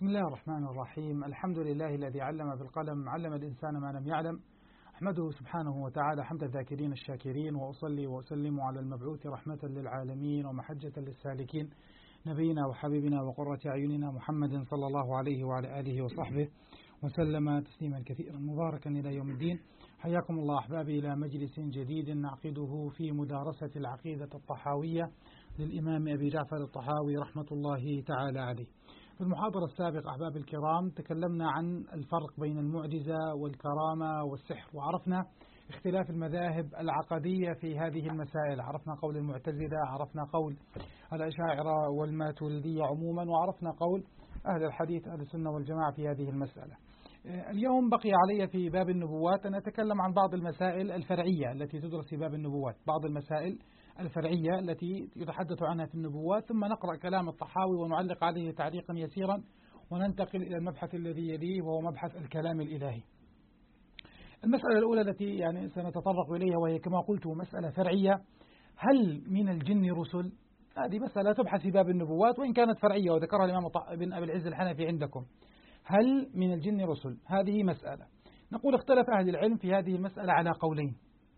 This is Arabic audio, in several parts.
بسم الله الرحمن الرحيم. الحمد لله الذي علم بالقلم، علم الإنسان ما لم يعلم. أحمده سبحانه وتعالى حمد الذاكرين الشاكرين، وأصلي وأسلم على المبعوث رحمة للعالمين ومحجة للسالكين، نبينا وحبيبنا وقرة أعيننا محمد صلى الله عليه وعلى آله وصحبه وسلم تسليما كثيرا مباركا إلى يوم الدين. حياكم الله أحبابي إلى مجلس جديد نعقده في مدارسة العقيدة الطحاوية للإمام أبي جعفر الطحاوي رحمة الله تعالى عليه. في المحاضرة السابقة أحباب الكرام تكلمنا عن الفرق بين المعجزة والكرامة والسحر، وعرفنا اختلاف المذاهب العقدية في هذه المسائل. عرفنا قول المعتزلة، عرفنا قول الأشاعرة والماتريدية عموما، وعرفنا قول أهل الحديث أهل السنة والجماعة في هذه المسألة. اليوم بقي علي في باب النبوات أن أتكلم عن بعض المسائل الفرعية التي تدرس في باب النبوات، بعض المسائل الفرعية التي يتحدث عنها في النبوات، ثم نقرأ كلام الطحاوي ونعلق عليه تعليقا يسيرا، وننتقل إلى المبحث الذي يليه وهو مبحث الكلام الإلهي. المسألة الأولى التي سنتطرق إليها وهي كما قلت مسألة فرعية: هل من الجن رسل؟ هذه مسألة تبحث في باب النبوات وإن كانت فرعية، وذكرها الإمام ابن أبي العز الحنفي عندكم. هل من الجن رسل؟ هذه مسألة. نقول اختلف أهل العلم في هذه المسألة على قولين.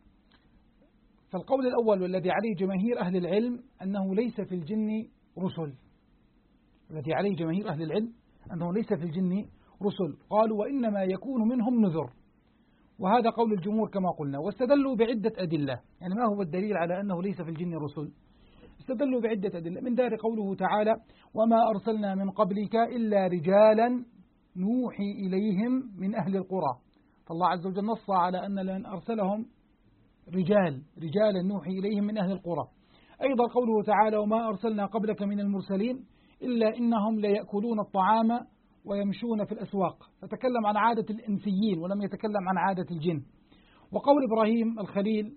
فالقول الأول والذي عليه جماهير أهل العلم أنه ليس في الجن رسل، الذي عليه جماهير أهل العلم أنه ليس في الجن رسل، قالوا وإنما يكون منهم نذر، وهذا قول الجمهور كما قلنا، واستدلوا بعدة أدلة. يعني ما هو الدليل على أنه ليس في الجن رسل؟ استدلوا بعدة أدلة، من ذلك قوله تعالى: وما أرسلنا من قبلك إلا رجالا نوحي إليهم من أهل القرى. فالله عز وجل نص على أن لن أرسلهم رجالا نوحي إليهم من أهل القرى. أيضا قوله تعالى: وما أرسلنا قبلك من المرسلين إلا إنهم ليأكلون الطعام ويمشون في الأسواق، فتكلم عن عادة الإنسيين ولم يتكلم عن عادة الجن. وقول إبراهيم الخليل،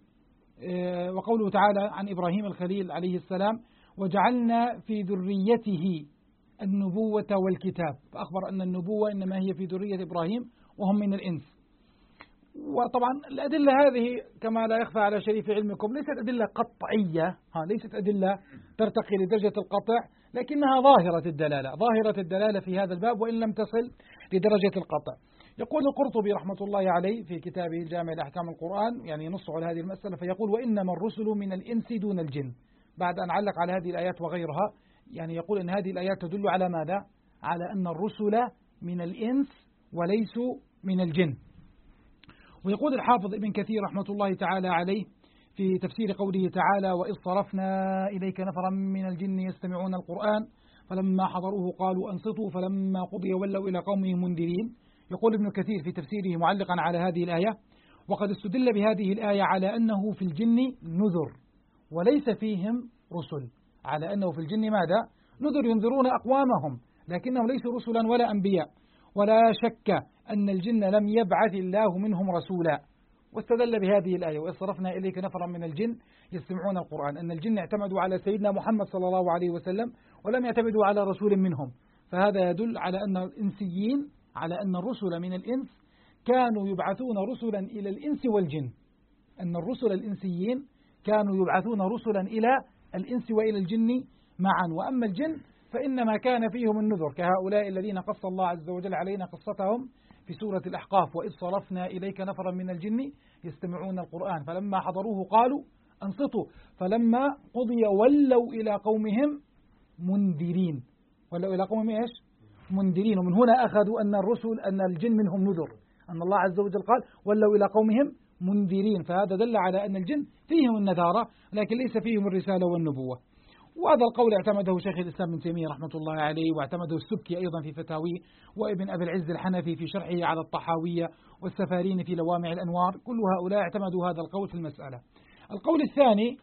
وقوله تعالى عن إبراهيم الخليل عليه السلام: وجعلنا في ذريته النبوة والكتاب، فأخبر أن النبوة إنما هي في ذرية إبراهيم وهم من الإنس. وطبعا الأدلة هذه كما لا يخفى على شريف علمكم ليست أدلة قطعية، ليست أدلة ترتقي لدرجة القطع، لكنها ظاهرة الدلالة في هذا الباب وإن لم تصل لدرجة القطع. يقول القرطبي رحمة الله عليه في كتابه الجامع لأحكام القرآن، يعني ينص على هذه المسألة، فيقول: وإنما الرسل من الإنس دون الجن، بعد أن علق على هذه الآيات وغيرها. يعني يقول أن هذه الآيات تدل على ماذا؟ على أن الرسل من الإنس وليسوا من الجن. ويقول الحافظ ابن كثير رحمة الله تعالى عليه في تفسير قوله تعالى: وإذ صرفنا إليك نفرا من الجن يستمعون القرآن فلما حضروه قالوا أنصتوا فلما قضي ولوا إلى قومهم منذرين. يقول ابن كثير في تفسيره معلقا على هذه الآية: وقد استدل بهذه الآية على أنه في الجن نذر وليس فيهم رسل، على أنه في الجن ماذا؟ نذر، ينذرون أقوامهم، لكنهم ليسوا رسلا ولا أنبياء. ولا شك أن الجن لم يبعث الله منهم رسولا. واستدل بهذه الآية: وإذ صرفنا إليك نفرا من الجن يستمعون القرآن، أن الجن اعتمدوا على سيدنا محمد صلى الله عليه وسلم ولم يعتمدوا على رسول منهم. فهذا يدل على أن الإنسيين، على أن الرسل من الإنس كانوا يبعثون رسلا إلى الإنس والجن، أن الرسل الإنسيين كانوا يبعثون رسلا إلى الإنس وإلى الجن معا. وأما الجن فإنما كان فيهم النذر، كهؤلاء الذين قص الله عز وجل علينا قصتهم في سورة الأحقاف: وإذ صرفنا إليك نفرا من الجن يستمعون القرآن فلما حضروه قالوا أنصتوا فلما قضي ولوا إلى قومهم منذرين. ولوا إلى قومهم إيش؟ منذرين. ومن هنا أخذوا أن الرسل أن الجن منهم نذر، أن الله عز وجل قال ولوا إلى قومهم منذرين، فهذا دل على أن الجن فيهم النذارة لكن ليس فيهم الرسالة والنبوة. وهذا القول اعتمده شيخ الإسلام ابن تيمية رحمة الله عليه، واعتمده السبكي أيضا في فتاويه، وابن أبي العز الحنفي في شرحه على الطحاوية، والسفاريني في لوامع الأنوار. كل هؤلاء اعتمدوا هذا القول في المسألة. القول الثاني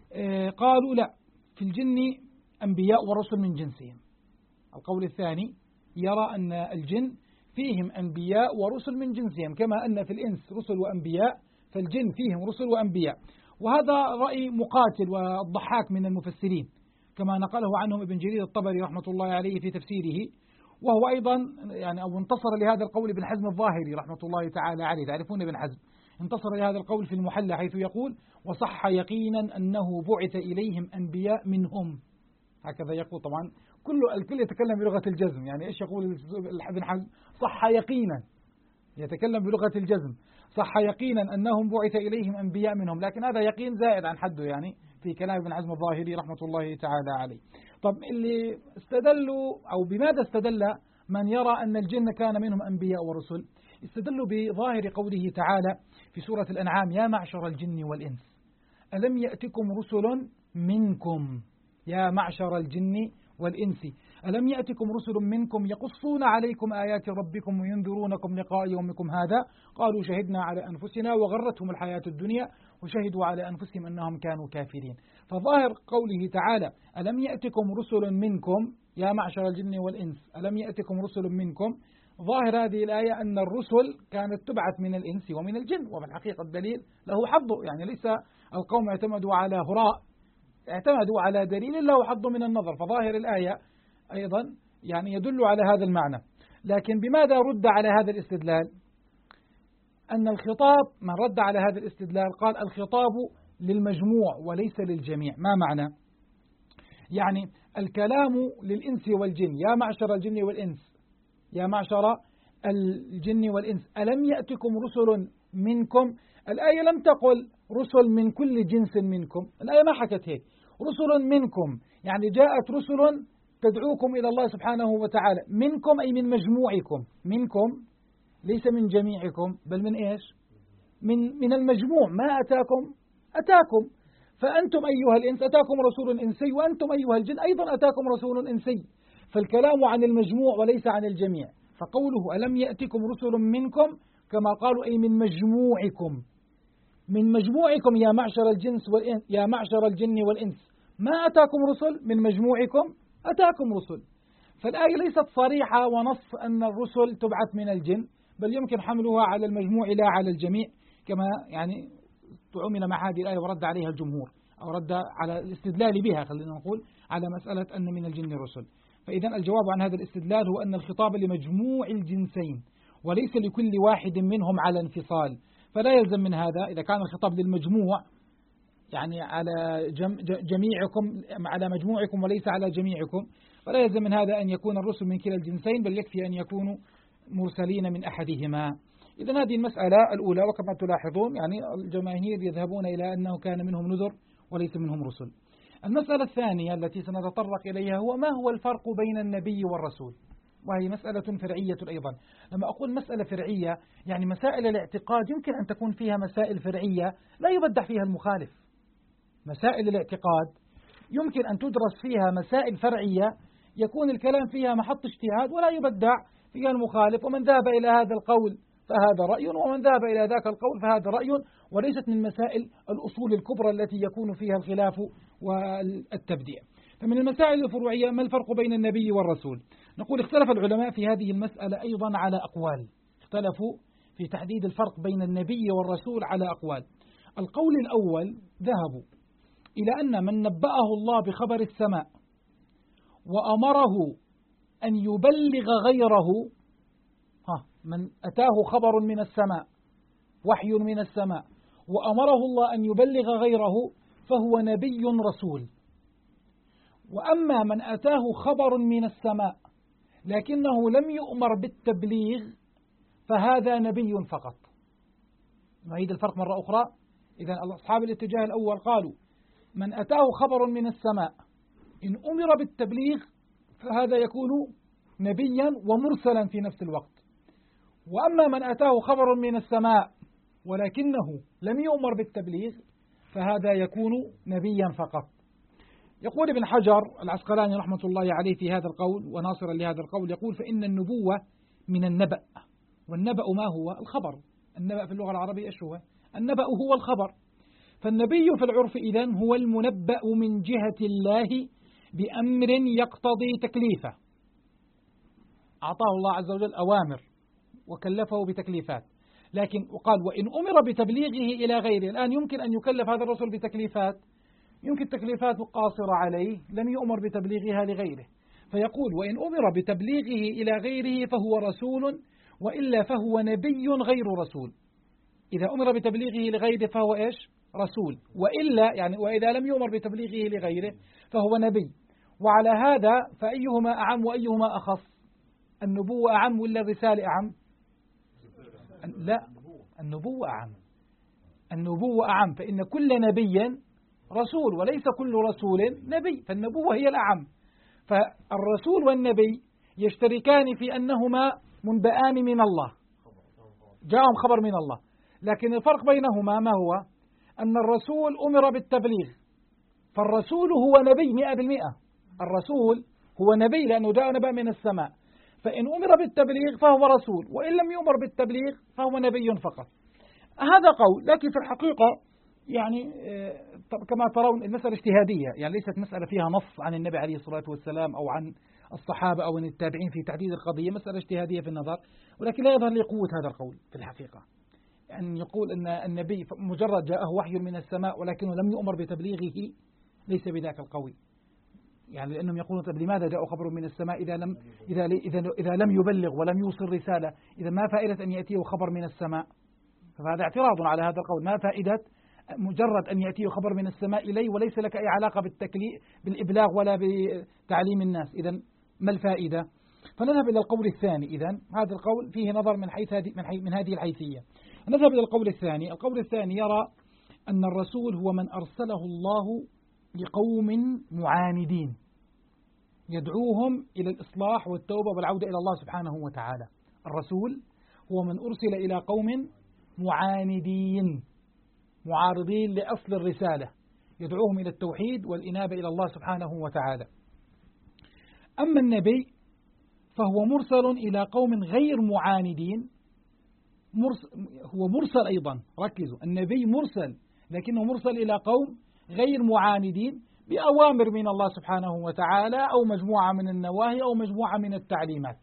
قالوا لا، في الجن أنبياء ورسل من جنسهم. القول الثاني يرى أن الجن فيهم أنبياء ورسل من جنسهم، كما أن في الإنس رسل وأنبياء، فالجن فيهم رسل وأنبياء. وهذا رأي مقاتل والضحاك من المفسرين، كما نقله عنهم ابن جرير الطبري رحمة الله عليه في تفسيره. وهو أيضا يعني أو انتصر لهذا القول ابن حزم الظاهري رحمة الله تعالى عليه، تعرفون ابن حزم، انتصر لهذا القول في المحلى حيث يقول: وصح يقينا أنه بعث إليهم أنبياء منهم. هكذا يقول. طبعا الكل يتكلم بلغة الجزم. يعني إيش يقول ابن حزم؟ صح يقينا، يتكلم بلغة الجزم، صح يقينا أنهم بعث إليهم أنبياء منهم، لكن هذا يقين زائد عن حده يعني في كلام ابن حزم الظاهري رحمة الله تعالى عليه. طب اللي استدلوا أو بماذا استدل من يرى أن الجن كان منهم أنبياء ورسل؟ استدلوا بظاهر قوله تعالى في سورة الأنعام: يا معشر الجن والإنس ألم يأتكم رسل منكم، يا معشر الجن والإنس ألم يأتكم رسل منكم يقصون عليكم آيات ربكم وينذرونكم لقاء يومكم هذا قالوا شهدنا على أنفسنا وغرتهم الحياة الدنيا وشهدوا على أنفسهم أنهم كانوا كافرين. فظاهر قوله تعالى: ألم يأتكم رسل منكم، يا معشر الجن والإنس ألم يأتكم رسل منكم، ظاهر هذه الآية أن الرسل كانت تبعث من الإنس ومن الجن، وفي الحقيقة الدليل له حظه، يعني ليس القوم اعتمدوا على هراء، اعتمدوا على دليل له حظ من النظر. فظاهر الآية أيضا يعني يدل على هذا المعنى. لكن بماذا رد على هذا الاستدلال؟ أن الخطاب، من رد على هذا الاستدلال قال الخطاب للمجموع وليس للجميع. ما معنى؟ يعني الكلام للإنس والجن: يا معشر الجن والإنس، يا معشر الجن والإنس ألم يأتكم رسل منكم. الآية لم تقل رسل من كل جنس منكم، الآية ما حكت هيك، رسل منكم يعني جاءت رسل تدعوكم إلى الله سبحانه وتعالى، منكم أي من مجموعكم، منكم ليس من جميعكم بل من إيش؟ من المجموع، ما أتاكم فأنتم أيها الإنس أتاكم رسول إنسي، وأنتم أيها الجن أيضا أتاكم رسول إنسي، فالكلام عن المجموع وليس عن الجميع. فقوله ألم يأتكم رسل منكم كما قالوا أي من مجموعكم، من مجموعكم يا معشر الجنس والإنس، يا معشر الجن والإنس، ما أتاكم رسل من مجموعكم، أتاكم رسل. فالآية ليست صريحة ونص أن الرسل تبعث من الجن، بل يمكن حملها على المجموع لا على الجميع، كما يعني تعمل مع هذه الآية ورد عليها الجمهور، أو رد على الاستدلال بها خلينا نقول على مسألة أن من الجن رسل. فإذا الجواب عن هذا الاستدلال هو أن الخطاب لمجموع الجنسين وليس لكل واحد منهم على انفصال. فلا يلزم من هذا إذا كان الخطاب للمجموع يعني على جميعكم، على مجموعكم وليس على جميعكم، فلا يلزم من هذا أن يكون الرسل من كلا الجنسين، بل يكفي أن يكونوا مرسلين من أحدهما. إذن هذه المسألة الأولى. وكما تلاحظون يعني الجماهير يذهبون إلى أنه كان منهم نذر وليس منهم رسل. المسألة الثانية التي سنتطرق إليها هو ما هو الفرق بين النبي والرسول، وهي مسألة فرعية أيضا. لما أقول مسألة فرعية يعني مسائل الاعتقاد يمكن أن تكون فيها مسائل فرعية لا يبدع فيها المخالف. مسائل الاعتقاد يمكن أن تدرس فيها مسائل فرعية يكون الكلام فيها محط اجتهاد ولا يبدع فيها المخالف، ومن ذهب إلى هذا القول فهذا رأي، ومن ذهب إلى ذاك القول فهذا رأي، وليست من مسائل الأصول الكبرى التي يكون فيها الخلاف والتبديع. فمن المسائل الفروعية ما الفرق بين النبي والرسول؟ نقول اختلف العلماء في هذه المسألة أيضا على أقوال، اختلفوا في تحديد الفرق بين النبي والرسول على أقوال. القول الأول ذهبوا إلى أن من نبأه الله بخبر السماء وأمره أن يبلغ غيره، من أتاه خبر من السماء، وحي من السماء، وأمره الله أن يبلغ غيره فهو نبي رسول. وأما من أتاه خبر من السماء لكنه لم يؤمر بالتبليغ فهذا نبي فقط. نعيد الفرق مرة أخرى. إذن أصحاب الاتجاه الأول قالوا من أتاه خبر من السماء إن أمر بالتبليغ فهذا يكون نبيا ومرسلا في نفس الوقت. وأما من أتاه خبر من السماء ولكنه لم يؤمر بالتبليغ فهذا يكون نبيا فقط. يقول ابن حجر العسقلاني رحمة الله عليه في هذا القول وناصرا لهذا القول، يقول فإن النبوة من النبأ، والنبأ ما هو؟ الخبر. النبأ في اللغة العربية إيش هو؟ النبأ هو الخبر. فالنبي في العرف إذن هو المنبأ من جهة الله بأمر يقتضي تكليفه، أعطاه الله عز وجل أوامر وكلفه بتكليفات. لكن وقال وإن أمر بتبليغه إلى غيره، الآن يمكن أن يكلف هذا الرسول بتكليفات يمكن تكليفات قاصرة عليه لم يؤمر بتبليغها لغيره، فيقول وإن أمر بتبليغه إلى غيره فهو رسول، وإلا فهو نبي غير رسول. إذا أمر بتبليغه لغيره فهو إيش؟ رسول، وإلا يعني وإذا لم يؤمر بتبليغه لغيره فهو نبي. وعلى هذا فأيهما أعم وأيهما أخص؟ النبوة أعم ولا الرسالة أعم؟ لا، النبوة أعم. النبوة أعم، فإن كل نبي رسول وليس كل رسول نبي، فالنبوة هي الأعم. فالرسول والنبي يشتركان في أنهما منبئان من الله، جاءهم خبر من الله، لكن الفرق بينهما ما هو؟ أن الرسول أمر بالتبليغ، فالرسول هو نبي 100%. الرسول هو نبي لأنه جاء نبأ من السماء، فإن أمر بالتبليغ فهو رسول، وإن لم يؤمر بالتبليغ فهو نبي فقط. هذا قول، لكن في الحقيقة يعني كما ترون المسألة اجتهادية، يعني ليست مسألة فيها نص عن النبي عليه الصلاة والسلام أو عن الصحابة أو عن التابعين في تحديد القضية، مسألة اجتهادية في النظر، ولكن لا يظهر لي قوة هذا القول في الحقيقة. أن يقول أن النبي مجرد جاءه وحي من السماء ولكنه لم يؤمر بتبليغه ليس بذاك القوي، يعني لأنهم يقولون طيب لماذا جاء خبر من السماء إذا لم يبلغ ولم يوصل رسالة، إذا ما فائدة أن يأتيه خبر من السماء؟ فهذا اعتراض على هذا القول. ما فائدة مجرد أن يأتيه خبر من السماء إليه وليس لك أي علاقة بالإبلاغ ولا بتعليم الناس، إذا ما الفائدة؟ فنذهب إلى القول الثاني. إذا هذا القول فيه نظر من هذه الحيثية. نذهب إلى القول الثاني. القول الثاني يرى أن الرسول هو من أرسله الله لقوم معاندين يدعوهم إلى الإصلاح والتوبة والعودة إلى الله سبحانه وتعالى. الرسول هو من أرسل إلى قوم معاندين معارضين لأصل الرسالة، يدعوهم إلى التوحيد والإنابة إلى الله سبحانه وتعالى. أما النبي فهو مرسل إلى قوم غير معاندين، هو مرسل أيضا، ركزوا، النبي مرسل لكنه مرسل إلى قوم غير معاندين بأوامر من الله سبحانه وتعالى أو مجموعة من النواهي أو مجموعة من التعليمات.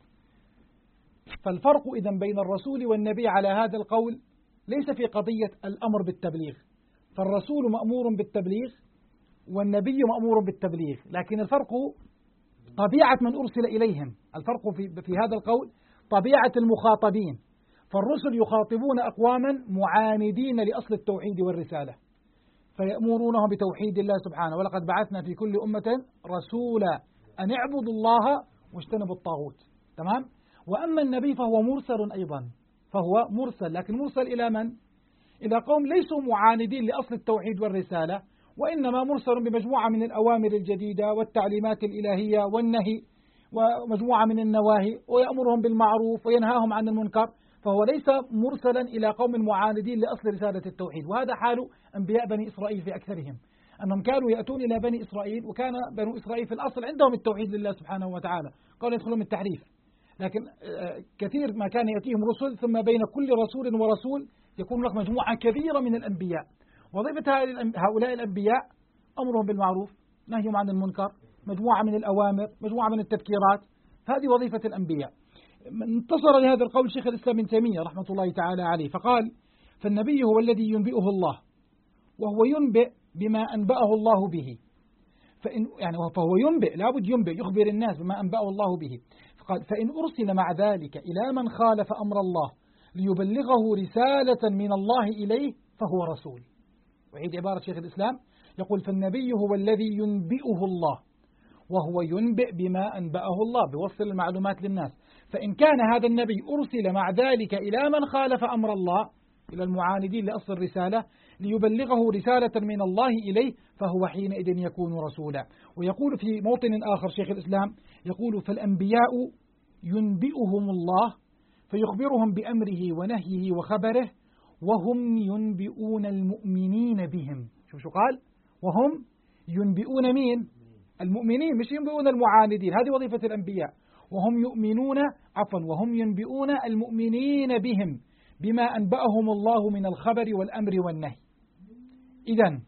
فالفرق إذن بين الرسول والنبي على هذا القول ليس في قضية الأمر بالتبليغ، فالرسول مأمور بالتبليغ والنبي مأمور بالتبليغ، لكن الفرق طبيعة من أرسل إليهم. الفرق في هذا القول طبيعة المخاطبين، فالرسل يخاطبون أقواما معاندين لأصل التوحيد والرسالة فيأمرونهم بتوحيد الله سبحانه، ولقد بعثنا في كل أمة رسولا أن اعبدوا الله واجتنبوا الطاغوت. تمام؟ وأما النبي فهو مرسل أيضا، فهو مرسل، لكن مرسل إلى من؟ إلى قوم ليسوا معاندين لأصل التوحيد والرسالة، وإنما مرسل بمجموعة من الأوامر الجديدة والتعليمات الإلهية والنهي ومجموعة من النواهي، ويأمرهم بالمعروف وينهاهم عن المنكر، فهو ليس مرسلا إلى قوم معاندين لأصل رسالة التوحيد. وهذا حال أنبياء بني إسرائيل في أكثرهم، أنهم كانوا يأتون إلى بني إسرائيل، وكان بنو إسرائيل في الأصل عندهم التوحيد لله سبحانه وتعالى، قالوا يدخلون من التحريف، لكن كثير ما كان يأتيهم رسل، ثم بين كل رسول ورسول يكون لك مجموعة كبيرة من الأنبياء، وظيفة هؤلاء الأنبياء أمرهم بالمعروف، نهيهم عن المنكر، مجموعة من الأوامر، مجموعة من التذكيرات، هذه وظيفة الأنبياء. انتصر لهذا القول شيخ الإسلام ابن تيمية رحمة الله تعالى عليه، فقال فالنبي هو الذي ينبئه الله، وهو ينبئ بما أنبأه الله به، فهو ينبئ، لابد ينبئ، يخبر الناس بما أنبأه الله به. فقال فإن أرسل مع ذلك إلى من خالف أمر الله ليبلغه رسالة من الله إليه فهو رسول. وعيد عبارة شيخ الإسلام، يقول فالنبي هو الذي ينبئه الله، وهو ينبئ بما أنبأه الله، بوصل المعلومات للناس. فإن كان هذا النبي أرسل مع ذلك إلى من خالف أمر الله، إلى المعاندين لأصل الرسالة، ليبلغه رسالة من الله إليه، فهو حينئذ يكون رسولا. ويقول في موطن آخر شيخ الإسلام، يقول فالأنبياء ينبئهم الله فيخبرهم بأمره ونهيه وخبره، وهم ينبئون المؤمنين بهم. شو قال؟ وهم ينبئون مين؟ المؤمنين، مش ينبئون المعاندين، هذه وظيفة الأنبياء. وهم ينبئون المؤمنين بهم بما أنبأهم الله من الخبر والأمر والنهي. إذن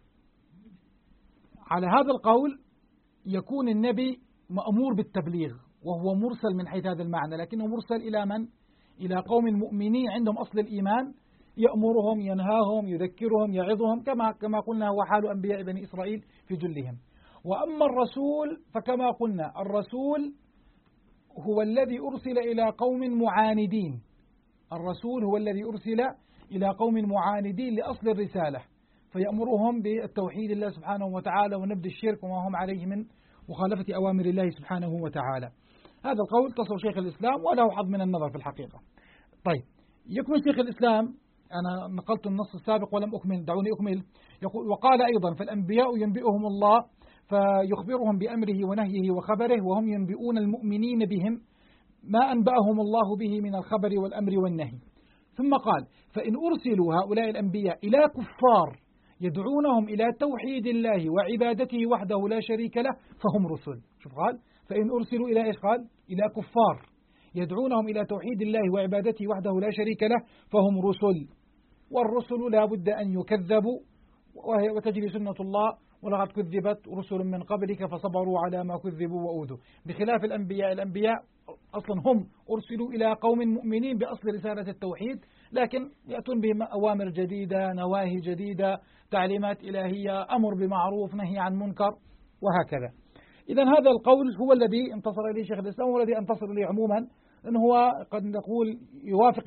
على هذا القول يكون النبي مأمور بالتبليغ، وهو مرسل من حيث هذا المعنى، لكنه مرسل إلى من؟ إلى قوم مؤمنين عندهم أصل الإيمان، يأمرهم، ينهاهم، يذكرهم، يعظهم، كما قلنا هو حال أنبياء بني إسرائيل في جلهم. وأما الرسول فكما قلنا الرسول هو الذي أرسل إلى قوم معاندين، الرسول هو الذي أرسل إلى قوم معاندين لأصل الرسالة، فيأمرهم بالتوحيد الله سبحانه وتعالى ونبذ الشرك وما هم عليه من مخالفة أوامر الله سبحانه وتعالى. هذا القول تصل شيخ الإسلام وله حظ من النظر في الحقيقة. طيب، يكمل شيخ الإسلام، أنا نقلت النص السابق ولم أكمل، دعوني أكمل. يقول: وقال أيضا: فالأنبياء ينبئهم الله فيخبرهم بأمره ونهيه وخبره، وهم ينبئون المؤمنين بهم ما أنبأهم الله به من الخبر والأمر والنهي. ثم قال: فإن أرسلوا هؤلاء الأنبياء إلى كفار يدعونهم إلى توحيد الله وعبادته وحده لا شريك له فهم رسل. شوف قال: فإن أرسلوا إلى إيش؟ قال: إلى كفار يدعونهم إلى توحيد الله وعبادته وحده لا شريك له فهم رسل. والرسل لا بد أن يكذبوا، وتجري سنة الله: ولقد كذبت رسل من قبلك فصبروا على ما كذبوا وأوذوا. بخلاف الأنبياء أصلا هم أرسلوا إلى قوم مؤمنين بأصل رسالة التوحيد، لكن يأتون بهم أوامر جديدة، نواهي جديدة، تعليمات إلهية، أمر بمعروف، نهي عن منكر، وهكذا. إذا هذا القول هو الذي انتصر إليه شيخ الإسلام، هو الذي انتصر إليه عموما، أنه هو قد نقول يوافق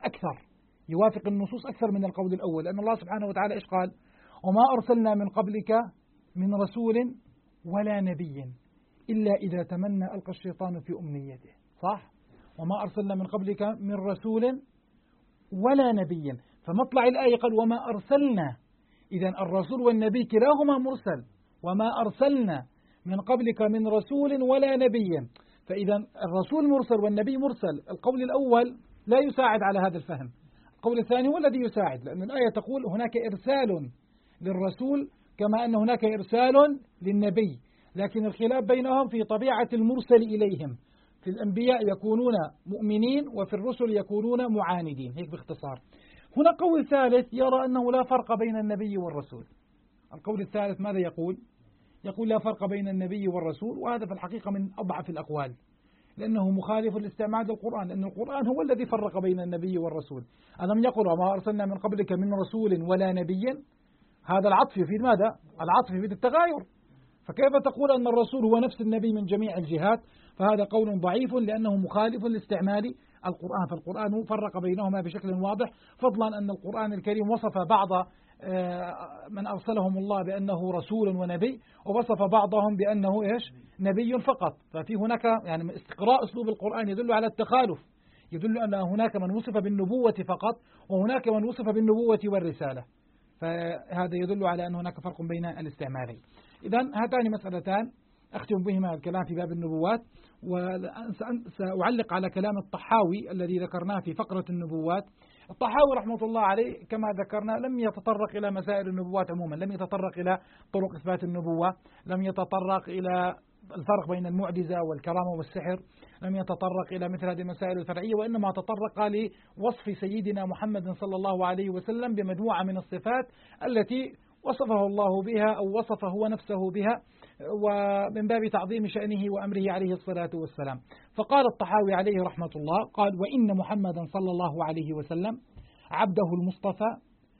النصوص أكثر من القول الأول، لأن الله سبحانه وتعالى إيش قال؟ وما أرسلنا من قبلك من رسول ولا نبي إلا إذا تمنى ألقى الشيطان في أمنيته. صح؟ وما أرسلنا من قبلك من رسول ولا نبي، فمطلع الآية قال: وما أرسلنا. إذن الرسول والنبي كلاهما مرسل. وما أرسلنا من قبلك من رسول ولا نبي، فإذا الرسول مرسل والنبي مرسل. القول الأول لا يساعد على هذا الفهم. القول الثاني هو الذي يساعد، لأن الآية تقول هناك إرسال للرسول كما أن هناك إرسال للنبي، لكن الخلاف بينهم في طبيعة المرسل إليهم. في الأنبياء يكونون مؤمنين وفي الرسل يكونون معاندين. هيك باختصار. هنا قول ثالث يرى أنه لا فرق بين النبي والرسول. القول الثالث ماذا يقول؟ يقول لا فرق بين النبي والرسول، وهذا في الحقيقة من أضعف الأقوال، لأنه مخالف لاستعمال القرآن، لأن القرآن هو الذي فرق بين النبي والرسول. ألم يقل: وما أرسلنا من قبلك من رسول ولا نبي؟ هذا العطف يفيد ماذا؟ العطف يفيد التغاير، فكيف تقول أن الرسول هو نفس النبي من جميع الجهات؟ فهذا قول ضعيف لأنه مخالف لاستعمال القرآن، فالقرآن فرق بينهما بشكل واضح، فضلا أن القرآن الكريم وصف بعض من أرسلهم الله بأنه رسول ونبي، ووصف بعضهم بأنه إيش؟ نبي فقط. ففي هناك يعني استقراء أسلوب القرآن يدل على التخالف، يدل أن هناك من وصف بالنبوة فقط وهناك من وصف بالنبوة والرسالة، فهذا يدل على أن هناك فرق بين الاستعمالين. إذن هاتان مسألتان أختم بهما الكلام في باب النبوات، وسأعلق على كلام الطحاوي الذي ذكرناه في فقرة النبوات. الطحاوي رحمة الله عليه كما ذكرنا لم يتطرق إلى مسائل النبوات عموما، لم يتطرق إلى طرق إثبات النبوة، لم يتطرق إلى الفرق بين المعجزة والكرامة والسحر، لم يتطرق إلى مثل هذه المسائل الفرعية، وإنما تطرق لوصف سيدنا محمد صلى الله عليه وسلم بمجموعة من الصفات التي وصفه الله بها أو وصف هو نفسه بها، ومن باب تعظيم شأنه وأمره عليه الصلاة والسلام. فقال الطحاوي عليه رحمة الله قال: وإن محمدا صلى الله عليه وسلم عبده المصطفى،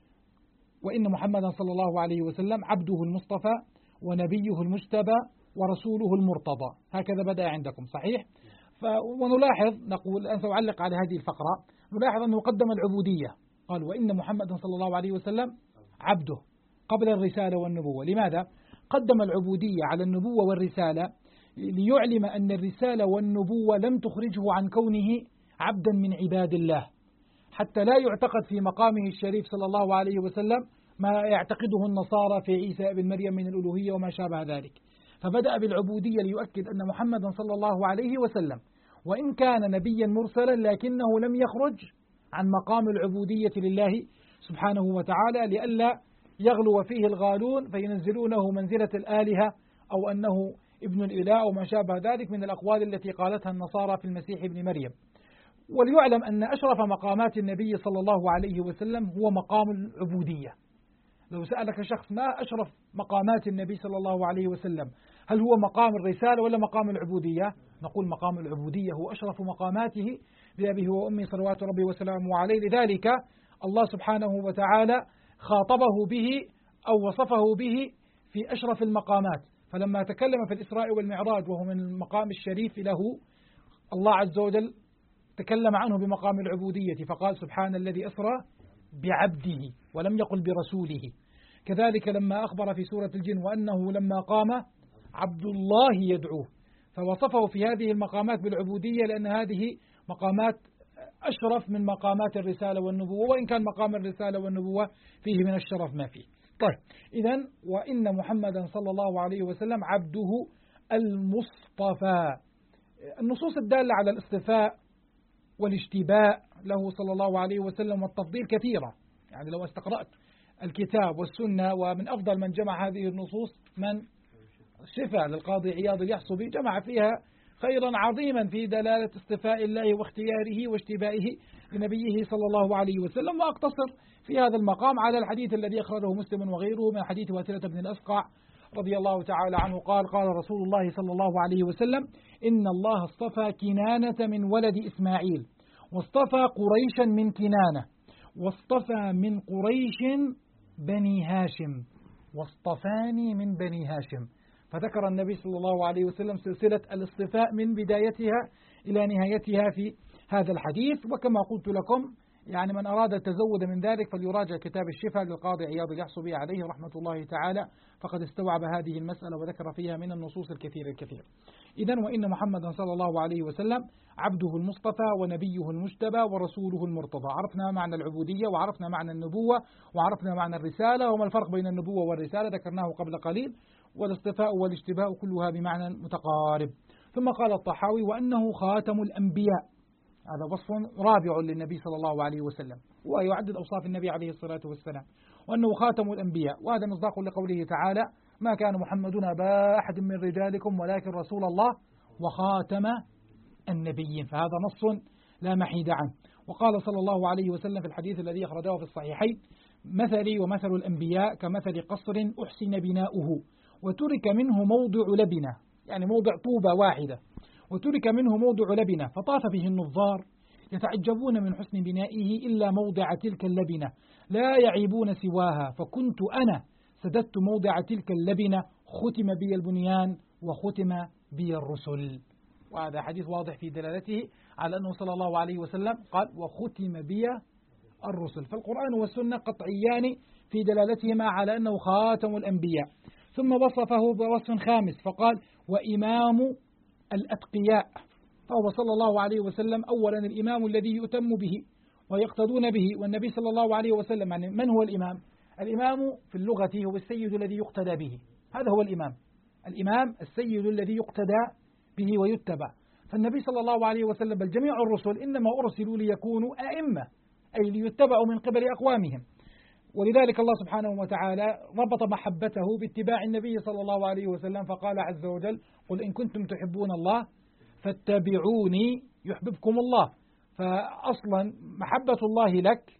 وإن محمدا صلى الله عليه وسلم عبده المصطفى ونبيه المجتبى ورسوله المرتضى. هكذا بدأ عندكم صحيح؟ ونلاحظ نقول أن سأعلق على هذه الفقرة، نلاحظ أنه قدم العبودية، قال: وإن محمدا صلى الله عليه وسلم عبده قبل الرسالة والنبوة. لماذا؟ قدم العبودية على النبوة والرسالة ليعلم أن الرسالة والنبوة لم تخرجه عن كونه عبدا من عباد الله، حتى لا يعتقد في مقامه الشريف صلى الله عليه وسلم ما يعتقده النصارى في عيسى ابن مريم من الألوهية وما شابه ذلك. فبدأ بالعبودية ليؤكد أن محمدا صلى الله عليه وسلم وإن كان نبيا مرسلا لكنه لم يخرج عن مقام العبودية لله سبحانه وتعالى، لئلا يغلو فيه الغالون فينزلونه منزلة الآلهة أو أنه ابن الإله أو ما شابه ذلك من الأقوال التي قالتها النصارى في المسيح ابن مريم. وليعلم أن أشرف مقامات النبي صلى الله عليه وسلم هو مقام العبودية. لو سألك شخص ما أشرف مقامات النبي صلى الله عليه وسلم، هل هو مقام الرسالة ولا مقام العبودية؟ نقول مقام العبودية هو أشرف مقاماته بأبيه وأمه صلوات ربي وسلامه عليه. لذلك الله سبحانه وتعالى خاطبه به أو وصفه به في أشرف المقامات، فلما تكلم في الإسراء والمعراج وهو من المقام الشريف له، الله عز وجل تكلم عنه بمقام العبودية فقال: سبحان الذي أسرى بعبده، ولم يقل برسوله. كذلك لما أخبر في سورة الجن وأنه لما قام عبد الله يدعوه، فوصفه في هذه المقامات بالعبودية لأن هذه مقامات أشرف من مقامات الرسالة والنبوة، وإن كان مقام الرسالة والنبوة فيه من الشرف ما فيه. طيب، إذن وإن محمدا صلى الله عليه وسلم عبده المصطفى. النصوص الدالة على الاصطفاء والاشتباء له صلى الله عليه وسلم والتفضيل كثيرة، يعني لو استقرأت الكتاب والسنة، ومن أفضل من جمع هذه النصوص من شفاء للقاضي عياض اليحصبي، جمع فيها خيرا عظيما في دلالة اصطفاء الله واختياره واشتبائه لنبيه صلى الله عليه وسلم. وأقتصر في هذا المقام على الحديث الذي أخرجه مسلم وغيره من حديث واثلة بن الأسقع رضي الله تعالى عنه قال: قال رسول الله صلى الله عليه وسلم: إن الله اصطفى كنانة من ولد إسماعيل، واصطفى قريشا من كنانة، واصطفى من قريش بني هاشم، واصطفاني من بني هاشم. فذكر النبي صلى الله عليه وسلم سلسلة الاصطفاء من بدايتها إلى نهايتها في هذا الحديث. وكما قلت لكم يعني من أراد التزود من ذلك فليراجع كتاب الشفاء للقاضي عياض اليحصبي عليه رحمة الله تعالى، فقد استوعب هذه المسألة وذكر فيها من النصوص الكثير. إذن وإن محمدا صلى الله عليه وسلم عبده المصطفى ونبيه المجتبى ورسوله المرتضى. عرفنا معنى العبودية، وعرفنا معنى النبوة، وعرفنا معنى الرسالة، وما الفرق بين النبوة والرسالة ذكرناه قبل قليل، والاصطفاء والاشتباء كلها بمعنى متقارب. ثم قال الطحاوي: وأنه خاتم الأنبياء. هذا وصف رابع للنبي صلى الله عليه وسلم، ويعدد أوصاف النبي عليه الصلاة والسلام، وأنه خاتم الأنبياء. وهذا مصداق لقوله تعالى: ما كان محمد أبا أحد من رجالكم ولكن رسول الله وخاتم النبيين. فهذا نص لا محيد عنه. وقال صلى الله عليه وسلم في الحديث الذي أخرجه في الصحيحين: مثلي ومثل الأنبياء كمثل قصر أحسن بناؤه وترك منه موضع لبنة، يعني موضع طوبة واحدة، وترك منه موضع لبنة فطاف به النظار يتعجبون من حسن بنائه إلا موضع تلك اللبنة لا يعيبون سواها، فكنت أنا سددت موضع تلك اللبنة، ختم بي البنيان وختم بي الرسل. وهذا حديث واضح في دلالته على أنه صلى الله عليه وسلم قال: وختم بي الرسل. فالقرآن والسنة قطعيان في دلالتهما على أنه خاتم الأنبياء. ثم وصفه بوصف خامس فقال: وإمام الأتقياء. فهو صلى الله عليه وسلم أولا الإمام الذي يؤتم به ويقتدون به. والنبي صلى الله عليه وسلم يعني من هو الإمام؟ الإمام في اللغة هو السيد الذي يقتدى به، هذا هو الإمام. الإمام السيد الذي يقتدى به ويتبع. فالنبي صلى الله عليه وسلم بل جميع الرسل إنما أرسلوا ليكونوا أئمة، أي ليتبعوا من قبل أقوامهم. ولذلك الله سبحانه وتعالى ربط محبته باتباع النبي صلى الله عليه وسلم، فقال عز وجل: قل إن كنتم تحبون الله فاتبعوني يحببكم الله. فأصلا محبة الله لك،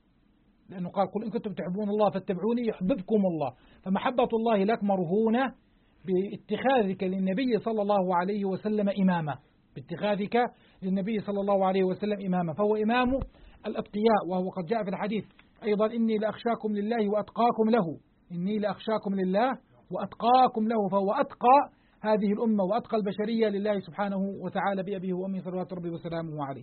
لأنه قال: قل إن كنتم تحبون الله فاتبعوني يحببكم الله، فمحبة الله لك مرهونة باتخاذك للنبي صلى الله عليه وسلم إماما، باتخاذك للنبي صلى الله عليه وسلم إماما. فهو إمام الأتقياء، وهو قد جاء في الحديث أيضا: إني لأخشاكم لله وأتقاكم له، إني لأخشاكم لله وأتقاكم له. فهو أتقى هذه الأمة وأتقى البشرية لله سبحانه وتعالى بأبيه وأمه صلوات ربي وسلامه عليه.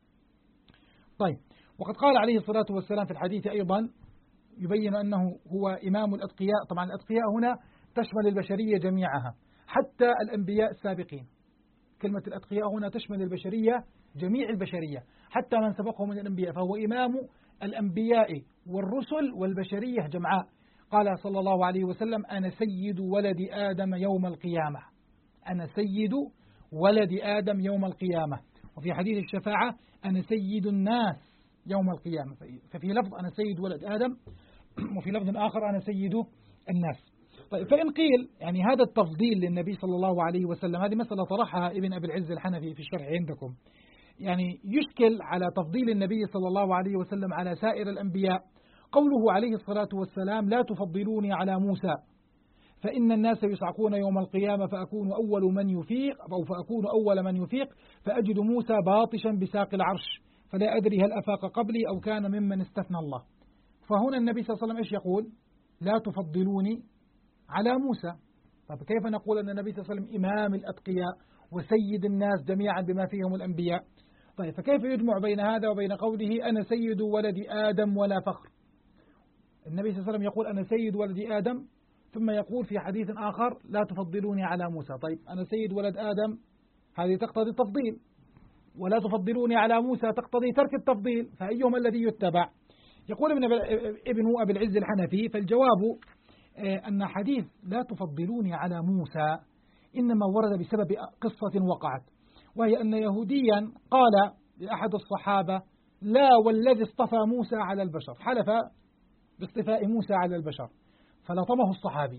طيب، وقد قال عليه الصلاة والسلام في الحديث أيضا يبين أنه هو إمام الأتقياء. طبعا الأتقياء هنا تشمل البشرية جميعها حتى الأنبياء السابقين. كلمة الأتقياء هنا تشمل البشرية، جميع البشرية حتى من سبقهم من الأنبياء، فهو إمام الأنبياء والرسل والبشرية جمعاء. قال صلى الله عليه وسلم: أنا سيد ولد آدم يوم القيامة، أنا سيد ولد آدم يوم القيامة. وفي حديث الشفاعة: أنا سيد الناس يوم القيامة. ففي لفظ أنا سيد ولد آدم، وفي لفظ آخر أنا سيد الناس. طيب، فإن قيل يعني هذا التفضيل للنبي صلى الله عليه وسلم، هذه مسألة طرحها ابن أبي العز الحنفي في الشرح عندكم، يعني يشكل على تفضيل النبي صلى الله عليه وسلم على سائر الأنبياء قوله عليه الصلاة والسلام: لا تفضلوني على موسى فإن الناس يصعقون يوم القيامة فأكون أول من يفيق، أو فأكون أول من يفيق فأجد موسى باطشا بساق العرش فلا أدري هل أفاق قبلي أو كان ممن استثنى الله. فهنا النبي صلى الله عليه وسلم إيش يقول؟ لا تفضلوني على موسى. طيب، كيف نقول أن النبي صلى الله عليه وسلم إمام الأتقياء وسيد الناس جميعا بما فيهم الأنبياء؟ طيب، فكيف يجمع بين هذا وبين قوله: أنا سيد ولد آدم ولا فخر؟ النبي صلى الله عليه وسلم يقول: أنا سيد ولد آدم ثم يقول في حديث آخر لا تفضلوني على موسى. طيب أنا سيد ولد آدم، هذه تقتضي التفضيل، ولا تفضلوني على موسى تقتضي ترك التفضيل، فأيهما الذي يتبع؟ يقول ابن أبي العز الحنفي: فالجواب أن حديث لا تفضلوني على موسى إنما ورد بسبب قصة وقعت، وهي أن يهوديا قال لأحد الصحابة: لا والذي اصطفى موسى على البشر، حلف باصطفاء موسى على البشر، فلطمه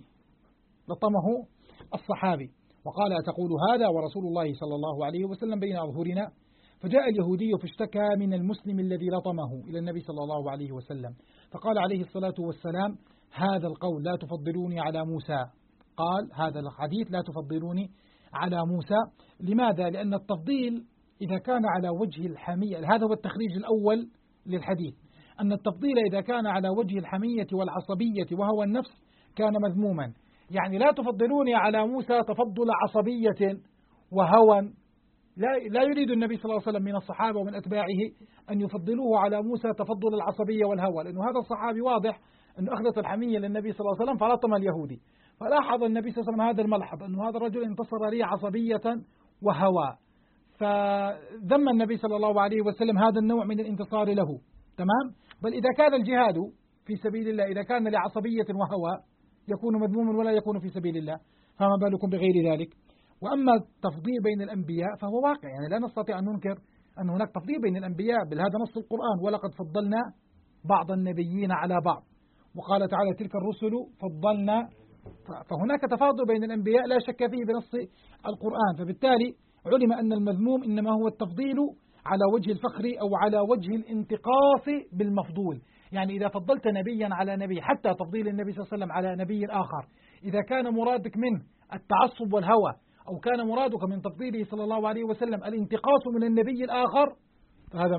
الصحابي وقال: أتقول هذا ورسول الله صلى الله عليه وسلم بين أظهرنا؟ فجاء اليهودي فاشتكى من المسلم الذي لطمه إلى النبي صلى الله عليه وسلم، فقال عليه الصلاة والسلام: هذا القول لا تفضلوني على موسى، قال هذا الحديث لا تفضلوني على موسى. لماذا؟ لأن التفضيل إذا كان على وجه الحمية، هذا هو التخريج الأول للحديث، أن التفضيل إذا كان على وجه الحمية والعصبية وهو النفس كان مذموما. يعني لا تفضلوني على موسى تفضل عصبية وهوى، لا يريد النبي صلى الله عليه وسلم من الصحابة ومن أتباعه أن يفضلوه على موسى تفضل العصبية والهوى، لأنه هذا الصحابي واضح أنه أخذت الحمية للنبي صلى الله عليه وسلم فلطم اليهودي، فلاحظ النبي صلى الله عليه وسلم هذا الملحظ، أنه هذا الرجل انتصر لي عصبية وهوى، فذم النبي صلى الله عليه وسلم هذا النوع من الانتصار له. تمام؟ بل إذا كان الجهاد في سبيل الله إذا كان لعصبية وهوى يكون مذموما ولا يكون في سبيل الله، فما بالكم بغير ذلك. وأما التفضيل بين الأنبياء فهو واقع، يعني لا نستطيع أن ننكر أن هناك تفضيل بين الأنبياء، بل هذا نص القرآن: ولقد فضلنا بعض النبيين على بعض، وقال تعالى: تلك الرسل فضلنا. فهناك تفاضل بين الأنبياء لا شك فيه بنص القرآن، فبالتالي علم أن المذموم إنما هو التفضيل على وجه الفخر أو على وجه الانتقاص بالمفضول. يعني إذا فضلت نبيا على نبي، حتى تفضيل النبي صلى الله عليه وسلم على نبي آخر، إذا كان مرادك منه التعصب والهوى، أو كان مرادك من تفضيله صلى الله عليه وسلم الانتقاص من النبي الآخر، فهذا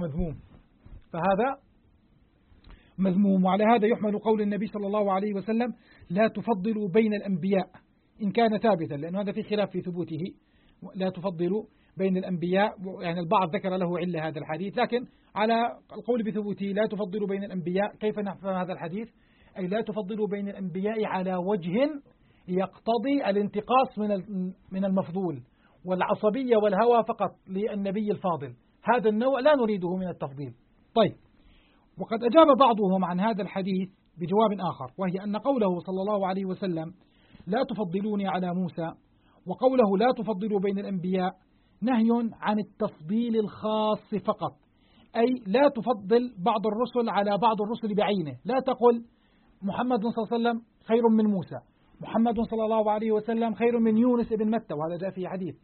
مذموم. وعلى هذا يحمل قول النبي صلى الله عليه وسلم: لا تفضلوا بين الأنبياء، إن كان ثابتا، لأن هذا في خلاف في ثبوته. لا تفضلوا بين الأنبياء، يعني البعض ذكر له علة هذا الحديث، لكن على القول بثبوته لا تفضلوا بين الأنبياء، كيف نفهم هذا الحديث؟ أي لا تفضلوا بين الأنبياء على وجه يقتضي الانتقاص من المفضول والعصبية والهوى فقط للنبي الفاضل، هذا النوع لا نريده من التفضيل. طيب، وقد أجاب بعضهم عن هذا الحديث بجواب آخر، وهي أن قوله صلى الله عليه وسلم: لا تفضلوني على موسى، وقوله لا تفضلوا بين الأنبياء نهي عن التفضيل الخاص فقط، أي لا تفضل بعض الرسل على بعض الرسل بعينه، لا تقل محمد صلى الله عليه وسلم خير من موسى، محمد صلى الله عليه وسلم خير من يونس بن متى، وهذا جاء في حديث.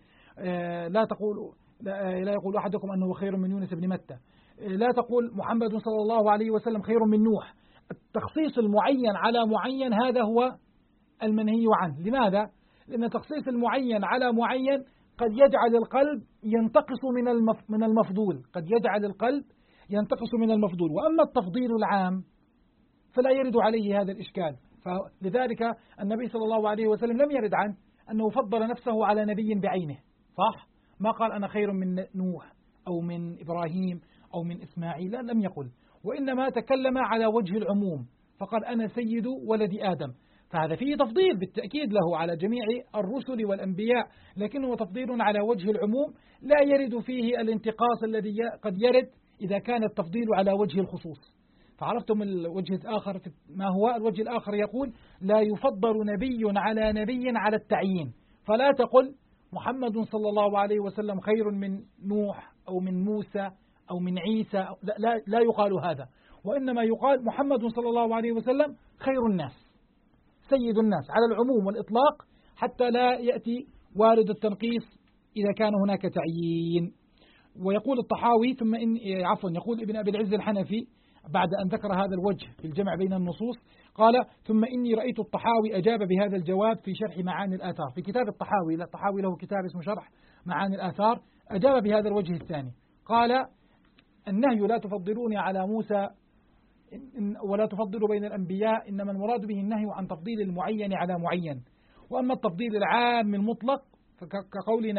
لا يقول أحدكم أنه خير من يونس بن متى. لا تقول محمد صلى الله عليه وسلم خير من نوح. التخصيص المعين على معين هذا هو المنهي عنه. لماذا؟ لأن التخصيص المعين على معين قد يجعل القلب ينتقص من المفضول، قد يجعل القلب ينتقص من المفضول. وأما التفضيل العام فلا يرد عليه هذا الإشكال، فلذلك النبي صلى الله عليه وسلم لم يرد عنه أنه فضل نفسه على نبي بعينه، صح؟ ما قال أنا خير من نوح أو من إبراهيم أو من إسماعيل، لم يقل، وإنما تكلم على وجه العموم، فقال أنا سيد ولد آدم، فهذا فيه تفضيل بالتأكيد له على جميع الرسل والأنبياء، لكنه تفضيل على وجه العموم لا يرد فيه الانتقاص الذي قد يرد إذا كان التفضيل على وجه الخصوص. فعرفتم الوجه الآخر؟ ما هو الوجه الآخر؟ يقول لا يفضل نبي على نبي على التعيين، فلا تقل محمد صلى الله عليه وسلم خير من نوح أو من موسى أو من عيسى، لا يقال هذا، وإنما يقال محمد صلى الله عليه وسلم خير الناس سيد الناس على العموم والإطلاق، حتى لا يأتي وارد التنقيص إذا كان هناك تعيين. ويقول الطحاوي يقول ابن أبي العز الحنفي بعد أن ذكر هذا الوجه في الجمع بين النصوص، قال: ثم إني رأيت الطحاوي أجاب بهذا الجواب في شرح معاني الآثار، في كتاب الطحاوي له كتاب اسمه شرح معاني الآثار، أجاب بهذا الوجه الثاني، قال: النهي لا تفضلوني على موسى ولا تفضلوا بين الأنبياء إنما المراد به النهي عن تفضيل المعين على معين، وأما التفضيل العام المطلق فكقولنا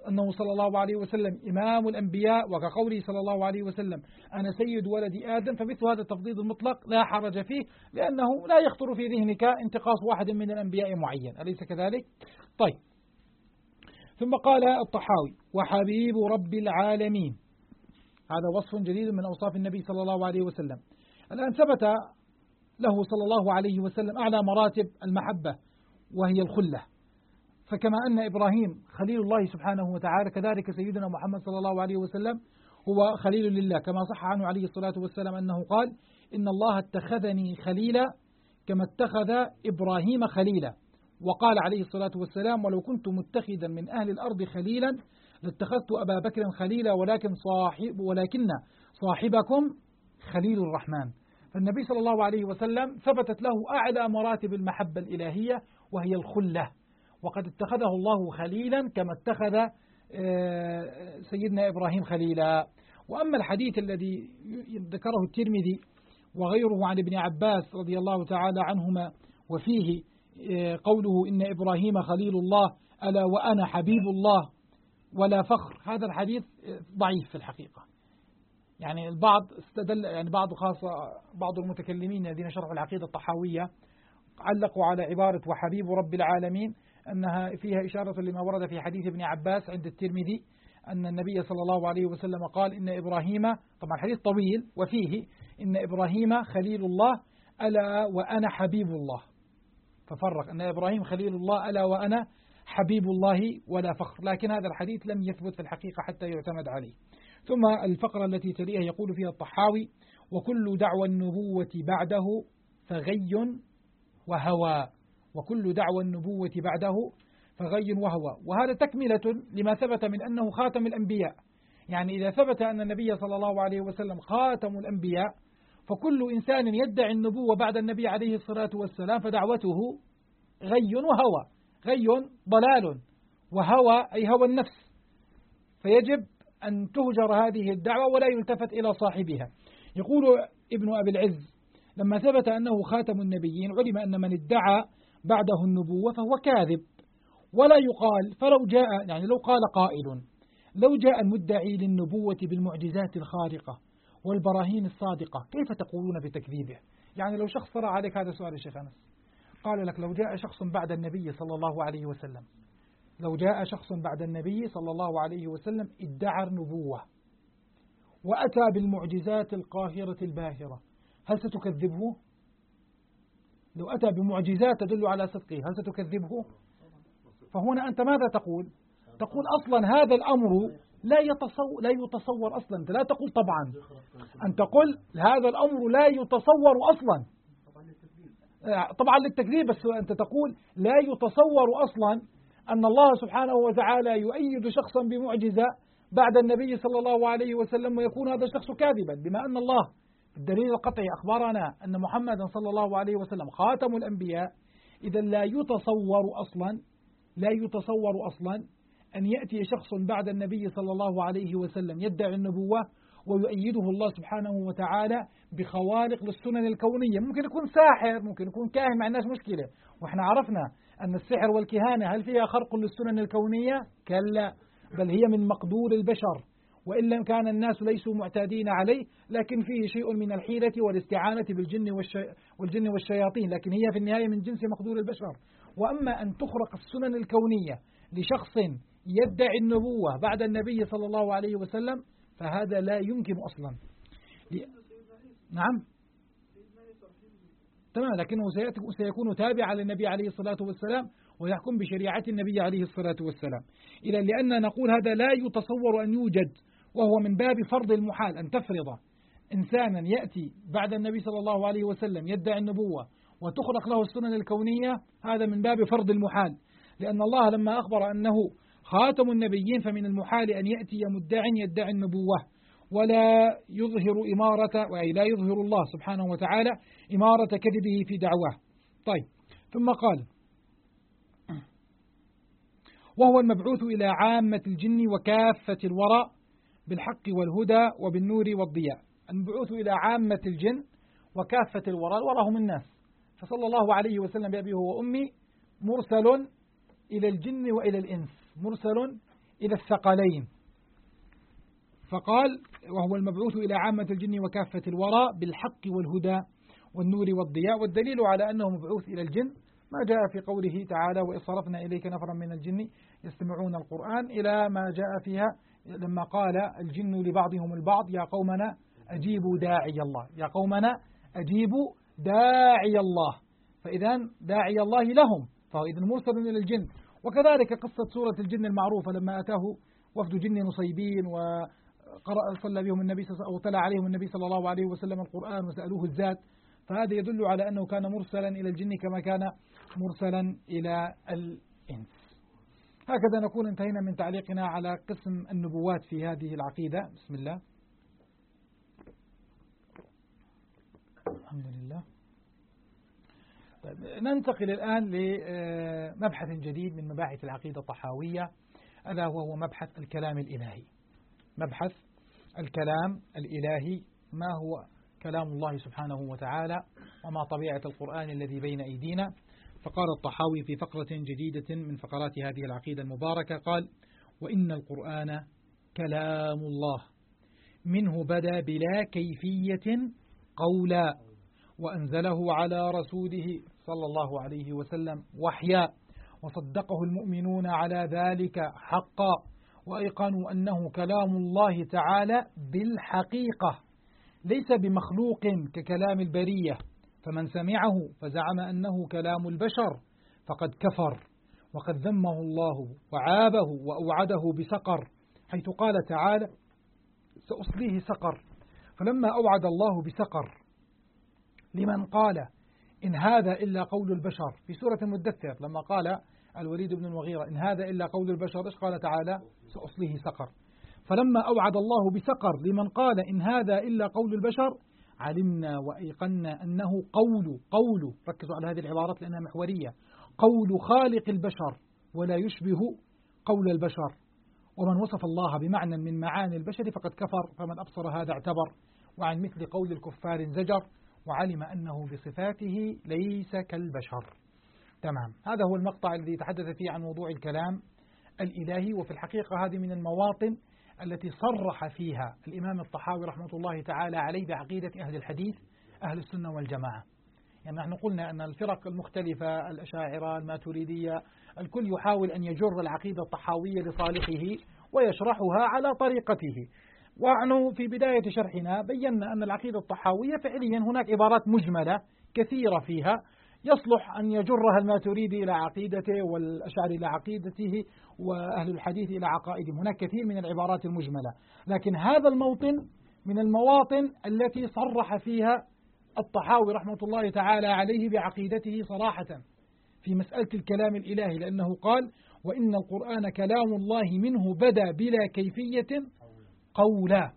أنه صلى الله عليه وسلم إمام الأنبياء، وكقوله صلى الله عليه وسلم أنا سيد ولد آدم، فمثل هذا التفضيل المطلق لا حرج فيه، لأنه لا يخطر في ذهنك انتقاص واحد من الأنبياء معين، أليس كذلك؟ طيب، ثم قال الطحاوي وحبيب رب العالمين، هذا وصف جديد من أوصاف النبي صلى الله عليه وسلم. الآن ثبت له صلى الله عليه وسلم أعلى مراتب المحبة وهي الخلة، فكما أن إبراهيم خليل الله سبحانه وتعالى، كذلك سيدنا محمد صلى الله عليه وسلم هو خليل لله، كما صح عنه عليه الصلاة والسلام أنه قال إن الله اتخذني خليلا كما اتخذ إبراهيم خليلا، وقال عليه الصلاة والسلام ولو كنت متخذا من أهل الأرض خليلا لاتخذت أبا بكر خليلا ولكن صاحبكم خليل الرحمن. فالنبي صلى الله عليه وسلم ثبتت له أعلى مراتب المحبة الإلهية وهي الخلة، وقد اتخذه الله خليلا كما اتخذ سيدنا إبراهيم خليلا. وأما الحديث الذي ذكره الترمذي وغيره عن ابن عباس رضي الله تعالى عنهما وفيه قوله إن إبراهيم خليل الله ألا وأنا حبيب الله ولا فخر، هذا الحديث ضعيف في الحقيقة. يعني البعض استدل، يعني بعض المتكلمين الذين شرحوا العقيدة الطحاوية علقوا على عبارة وحبيب رب العالمين أنها فيها إشارة لما ورد في حديث ابن عباس عند الترمذي أن النبي صلى الله عليه وسلم قال إن إبراهيم، طبعا الحديث طويل، وفيه إن إبراهيم خليل الله ألا وأنا حبيب الله، ففرق أن إبراهيم خليل الله ألا وأنا حبيب الله ولا فخر، لكن هذا الحديث لم يثبت في الحقيقة حتى يعتمد عليه. ثم الفقرة التي تليها يقول فيها الطحاوي وكل دعوى النبوة بعده فغي وهوى، وكل دعوى النبوة بعده فغي وهوى، وهذا تكملة لما ثبت من أنه خاتم الأنبياء. يعني إذا ثبت أن النبي صلى الله عليه وسلم خاتم الأنبياء، فكل إنسان يدعي النبوة بعد النبي عليه الصلاة والسلام فدعوته غي وهوى، غي ضلال، وهوى أي هوى النفس، فيجب أن تهجر هذه الدعوة ولا يلتفت إلى صاحبها. يقول ابن أبي العز لما ثبت أنه خاتم النبيين علم أن من ادعى بعده النبوة فهو كاذب، ولا يقال فلو جاء، يعني لو قال قائل لو جاء المدعي للنبوة بالمعجزات الخارقة والبراهين الصادقة كيف تقولون بتكذيبه؟ يعني لو شخص طرح عليك هذا السؤال يا شيخ أنس، قال لك لو جاء شخص بعد النبي صلى الله عليه وسلم، لو جاء شخص بعد النبي صلى الله عليه وسلم ادعى النبوة وأتى بالمعجزات القاهرة الباهرة، هل ستكذبه؟ لو أتى بمعجزات تدل على صدقه هل ستكذبه؟ فهنا أنت ماذا تقول؟ تقول أصلا هذا الأمر لا يتصور أصلا، أنت لا تقول طبعا، أن تقول هذا الأمر لا يتصور أصلا، طبعا للتكذيب، بس أنت تقول لا يتصور أصلا أن الله سبحانه وتعالى يؤيد شخصا بمعجزة بعد النبي صلى الله عليه وسلم ويكون هذا الشخص كاذبا، بما أن الله الدليل القطعي أخبرنا أن محمدا صلى الله عليه وسلم خاتم الأنبياء. إذا لا يتصور أصلا أن يأتي شخص بعد النبي صلى الله عليه وسلم يدعي النبوة ويؤيده الله سبحانه وتعالى بخوارق للسنن الكونية. ممكن يكون ساحر، ممكن يكون كاهن، ما عندناش مشكلة، وإحنا عرفنا أن السحر والكهانة هل فيها خرق للسنن الكونية؟ كلا، بل هي من مقدور البشر، وإن لم كان الناس ليسوا معتادين عليه، لكن فيه شيء من الحيلة والاستعانة والجن والشياطين، لكن هي في النهاية من جنس مقدور البشر. وأما أن تخرق السنن الكونية لشخص يدعي النبوة بعد النبي صلى الله عليه وسلم فهذا لا يمكن أصلا. نعم تمام، لكنه سيكون تابعا للنبي عليه الصلاة والسلام ويحكم بشريعة النبي عليه الصلاة والسلام. إذا لأن نقول هذا لا يتصور أن يوجد، وهو من باب فرض المحال أن تفرض إنسانا يأتي بعد النبي صلى الله عليه وسلم يدعي النبوة وتخلق له السنن الكونية، هذا من باب فرض المحال، لأن الله لما أخبر أنه خاتم النبيين فمن المحال أن يأتي مدع يدعي النبوة ولا يظهر لا يظهر الله سبحانه وتعالى إمارة كذبه في دعواه. طيب، ثم قال وهو المبعوث إلى عامة الجن وكافة الورى بالحق والهدى وبالنور والضياء. المبعوث إلى عامة الجن وكافة الورى، الورى هم الناس، فصلى الله عليه وسلم بأبيه وأمي مرسل إلى الجن وإلى الإنس، مرسل إلى الثقلين، فقال وهو المبعوث إلى عامة الجن وكافة الورى بالحق والهدى والنور والضياء. والدليل على أنه مبعوث إلى الجن ما جاء في قوله تعالى وإذ صرفنا إليك نفرا من الجن يستمعون القرآن، إلى ما جاء فيها لما قال الجن لبعضهم البعض يا قومنا أجيبوا داعي الله، يا قومنا أجيبوا داعي الله، فإذا داعي الله لهم، فهو إذن مرسل إلى الجن. وكذلك قصة سورة الجن المعروفة لما أتاه وفد جن نصيبين صلى بهم النبي أو تلا عليهم النبي صلى الله عليه وسلم القرآن وسألوه الزاد، فهذا يدل على أنه كان مرسلا إلى الجن كما كان مرسلا إلى الإنس. هكذا نكون انتهينا من تعليقنا على قسم النبوات في هذه العقيدة. بسم الله، الحمد لله. ننتقل الآن لمبحث جديد من مباحث العقيدة الطحاوية، ألا وهو مبحث الكلام الإلهي. مبحث الكلام الإلهي، ما هو كلام الله سبحانه وتعالى وما طبيعة القرآن الذي بين أيدينا. فقال الطحاوي في فقرة جديدة من فقرات هذه العقيدة المباركة، قال وإن القرآن كلام الله منه بدا بلا كيفية قولا، وأنزله على رسوله صلى الله عليه وسلم وحيا، وصدقه المؤمنون على ذلك حقا، وأيقنوا أنه كلام الله تعالى بالحقيقة ليس بمخلوق ككلام البرية، فمن سمعه فزعم أنه كلام البشر فقد كفر، وقد ذمه الله وعابه وأوعده بسقر، حيث قال تعالى سأصليه سقر. فلما أوعد الله بسقر لمن قال إن هذا إلا قول البشر في سورة المدثر، لما قال الوليد بن المغيرة إن هذا إلا قول البشر، إيش قال تعالى سأصليه سقر. فلما أوعد الله بسقر لمن قال إن هذا إلا قول البشر علمنا وأيقنا أنه قول ركزوا على هذه العبارات لأنها محورية، قول خالق البشر ولا يشبه قول البشر، ومن وصف الله بمعنى من معاني البشر فقد كفر، فمن أبصر هذا اعتبر، وعن مثل قول الكفار زجر، وعلم أنه بصفاته ليس كالبشر. تمام، هذا هو المقطع الذي تحدث فيه عن موضوع الكلام الإلهي. وفي الحقيقة هذه من المواطن التي صرح فيها الإمام الطحاوي رحمة الله تعالى عليه بعقيدة أهل الحديث أهل السنة والجماعة. يعني نحن قلنا أن الفرق المختلفة الأشاعرة الماتريدية الكل يحاول أن يجر العقيدة الطحاوية لصالحه ويشرحها على طريقته، ونحن في بداية شرحنا بينا أن العقيدة الطحاوية فعليا هناك عبارات مجملة كثيرة فيها يصلح أن يجرها الماتريدي إلى عقيدته والأشعري إلى عقيدته وأهل الحديث إلى عقائدهم، هناك كثير من العبارات المجملة، لكن هذا الموطن من المواطن التي صرح فيها الطحاوي رحمة الله تعالى عليه بعقيدته صراحة في مسألة الكلام الإلهي، لأنه قال وإن القرآن كلام الله منه بدا بلا كيفية قولا.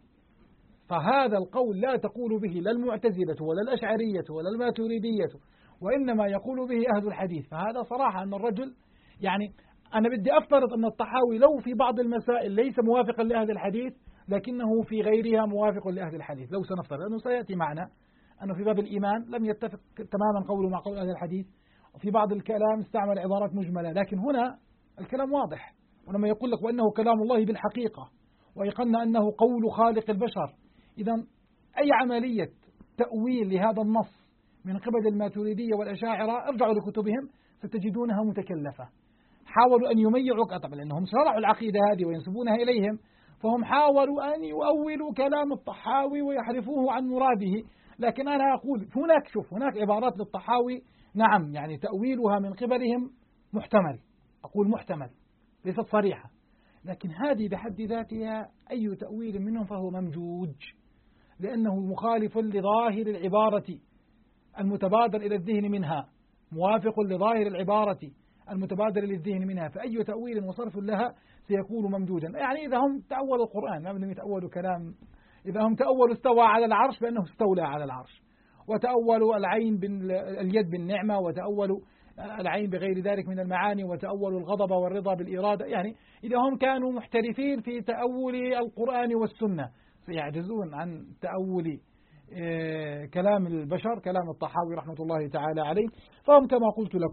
فهذا القول لا تقول به لا المعتزلة ولا الأشعرية ولا الماتريدية، وإنما يقول به أهل الحديث. فهذا صراحة أن الرجل، يعني أنا بدي أفترض أن الطحاوي لو في بعض المسائل ليس موافقا لأهل الحديث لكنه في غيرها موافق لأهل الحديث، لو سنفترض، لأنه سيأتي معنا أنه في باب الإيمان لم يتفق تماما قوله مع قول أهل الحديث، وفي بعض الكلام استعمل عبارات مجملة، لكن هنا الكلام واضح. ولما يقول لك وأنه كلام الله بالحقيقة ويقلنا أنه قول خالق البشر، إذا أي عملية تأويل لهذا النص من قبل الماتريدية والأشاعرة ارجعوا لكتبهم ستجدونها متكلفة. حاولوا أن يميعوا، طبعا لأنهم شرعوا العقيدة هذه وينسبونها إليهم، فهم حاولوا أن يؤولوا كلام الطحاوي ويحرفوه عن مراده. لكن أنا أقول هناك عبارات للطحاوي نعم يعني تأويلها من قبلهم محتمل، أقول محتمل ليست صريحة، لكن هذه بحد ذاتها أي تأويل منهم فهو ممجوج، لأنه مخالف لظاهر العبارة المتبادر إلى الذهن منها، موافق لظاهر العبارة المتبادر إلى الذهن منها، فأي تأويل وصرف لها سيكون ممجوجا. يعني إذا هم تأولوا القرآن ما بدهم يتأولوا كلام، إذا هم تأولوا استوى على العرش بأنه استولى على العرش، وتأولوا اليد بالنعمة، وتأولوا العين بغير ذلك من المعاني، وتأولوا الغضب والرضا بالإرادة، يعني إذا هم كانوا محترفين في تأول القرآن والسنة سيعجزون عن تأول كلام البشر، كلام الطحاوي رحمة الله تعالى عليه. فهم كما قلت لكم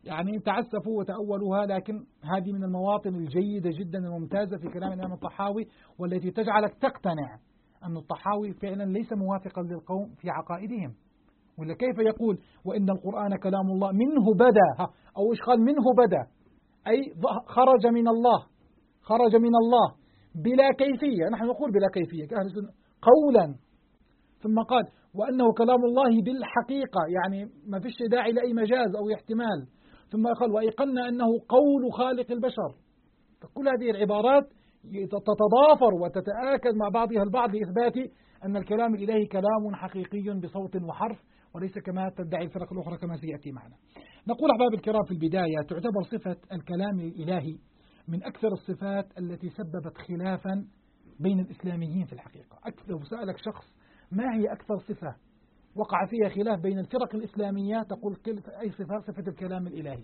يعني تعسفوا وتأولوها، لكن هذه من المواطن الجيدة جدا الممتازة في كلام الإمام الطحاوي، والتي تجعلك تقتنع أن الطحاوي فعلا ليس موافقا للقوم في عقائدهم. ولا كيف يقول وإن القرآن كلام الله منه بدأ، أو إيش قال منه بدأ، أي خرج من الله، خرج من الله بلا كيفية. نحن نقول بلا كيفية كأهل السنة قولا، ثم قال وأنه كلام الله بالحقيقة، يعني ما فيش داعي لأي مجاز أو احتمال. ثم قال وأيقنا أنه قول خالق البشر. فكل هذه العبارات تتضافر وتتآكد مع بعضها البعض لإثبات أن الكلام الإلهي كلام حقيقي بصوت وحرف، وليس كما تدعي الفرق الأخرى كما سيأتي معنا. نقول أحباب الكرام في البداية تعتبر صفة الكلام الإلهي من أكثر الصفات التي سببت خلافا بين الإسلاميين في الحقيقة. لو سألك شخص ما هي أكثر صفة وقع فيها خلاف بين الفرق الإسلامية، تقول أي صفة؟ صفة الكلام الإلهي.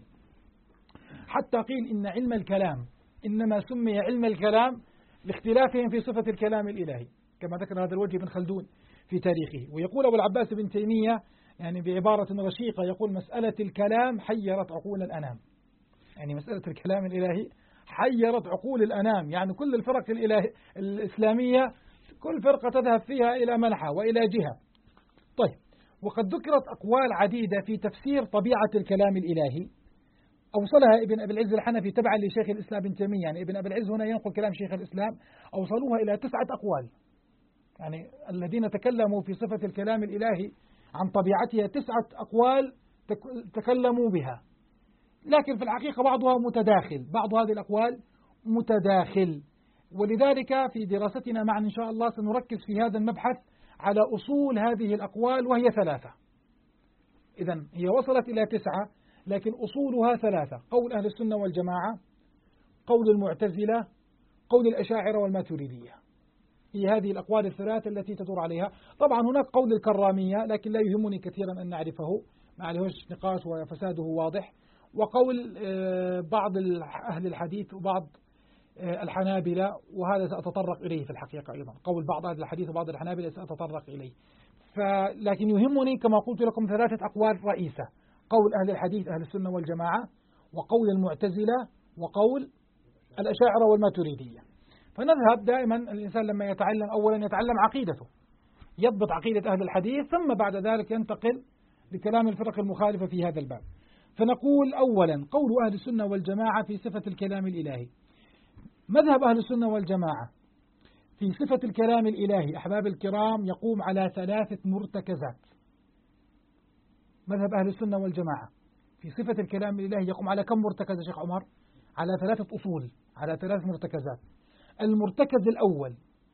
حتى قيل إن علم الكلام إنما سمي علم الكلام لاختلافهم في صفة الكلام الإلهي، كما ذكر هذا الوجه ابن خلدون في تاريخه. ويقول أبو العباس بن تيمية يعني بعبارة رشيقة، يقول مسألة الكلام حيرت عقول الأنام. يعني مسألة الكلام الإلهي حيرت عقول الأنام، يعني كل الفرق الإسلامية كل فرقة تذهب فيها إلى منحى وإلى جهة. طيب، وقد ذكرت أقوال عديدة في تفسير طبيعة الكلام الإلهي، أوصلها ابن أبي العز الحنفي تبعا لشيخ الإسلام ابن تيمية. يعني ابن أبي العز هنا ينقل كلام شيخ الإسلام، أوصلوها إلى 9 أقوال. يعني الذين تكلموا في صفة الكلام الإلهي عن طبيعتها 9 أقوال تكلموا بها، لكن في الحقيقة بعضها متداخل، بعض هذه الأقوال متداخل. ولذلك في دراستنا معا إن شاء الله سنركز في هذا المبحث على أصول هذه الأقوال، وهي 3. إذن هي وصلت إلى 9، لكن أصولها 3: قول أهل السنة والجماعة، قول المعتزلة، قول الأشاعرة والماتريدية. هي هذه الأقوال ال3 التي تدور عليها. طبعا هناك قول الكرامية، لكن لا يهمني كثيرا أن نعرفه، ما عليهوش نقاش وفساده واضح. وقول بعض أهل الحديث وبعض الحنابلة، وهذا سأتطرق إليه في الحقيقة أيضا. قول بعض أهل الحديث وبعض الحنابلة سأتطرق إليه. لكن يهمني كما قلت لكم 3 أقوال رئيسة: قول أهل الحديث أهل السنة والجماعة، وقول المعتزلة، وقول الأشاعرة والماتريدية. فنذهب دائما الإنسان لما يتعلم أولا يتعلم عقيدته، يضبط عقيدة أهل الحديث، ثم بعد ذلك ينتقل لكلام الفرق المخالفة في هذا الباب. فنقول أولا قول أهل السنة والجماعة في صفة الكلام الإلهي. مذهب أهل السنة والجماعة في صفة الكلام الإلهي أحباب الكرام يقوم على 3 مرتكزات. مذهب أهل السنة والجماعة في صفة الكلام الإلهي يقوم على كم مرتكز يا شيخ عمر؟ على 3 أصول، على 3 مرتكزات. المرتكز الأول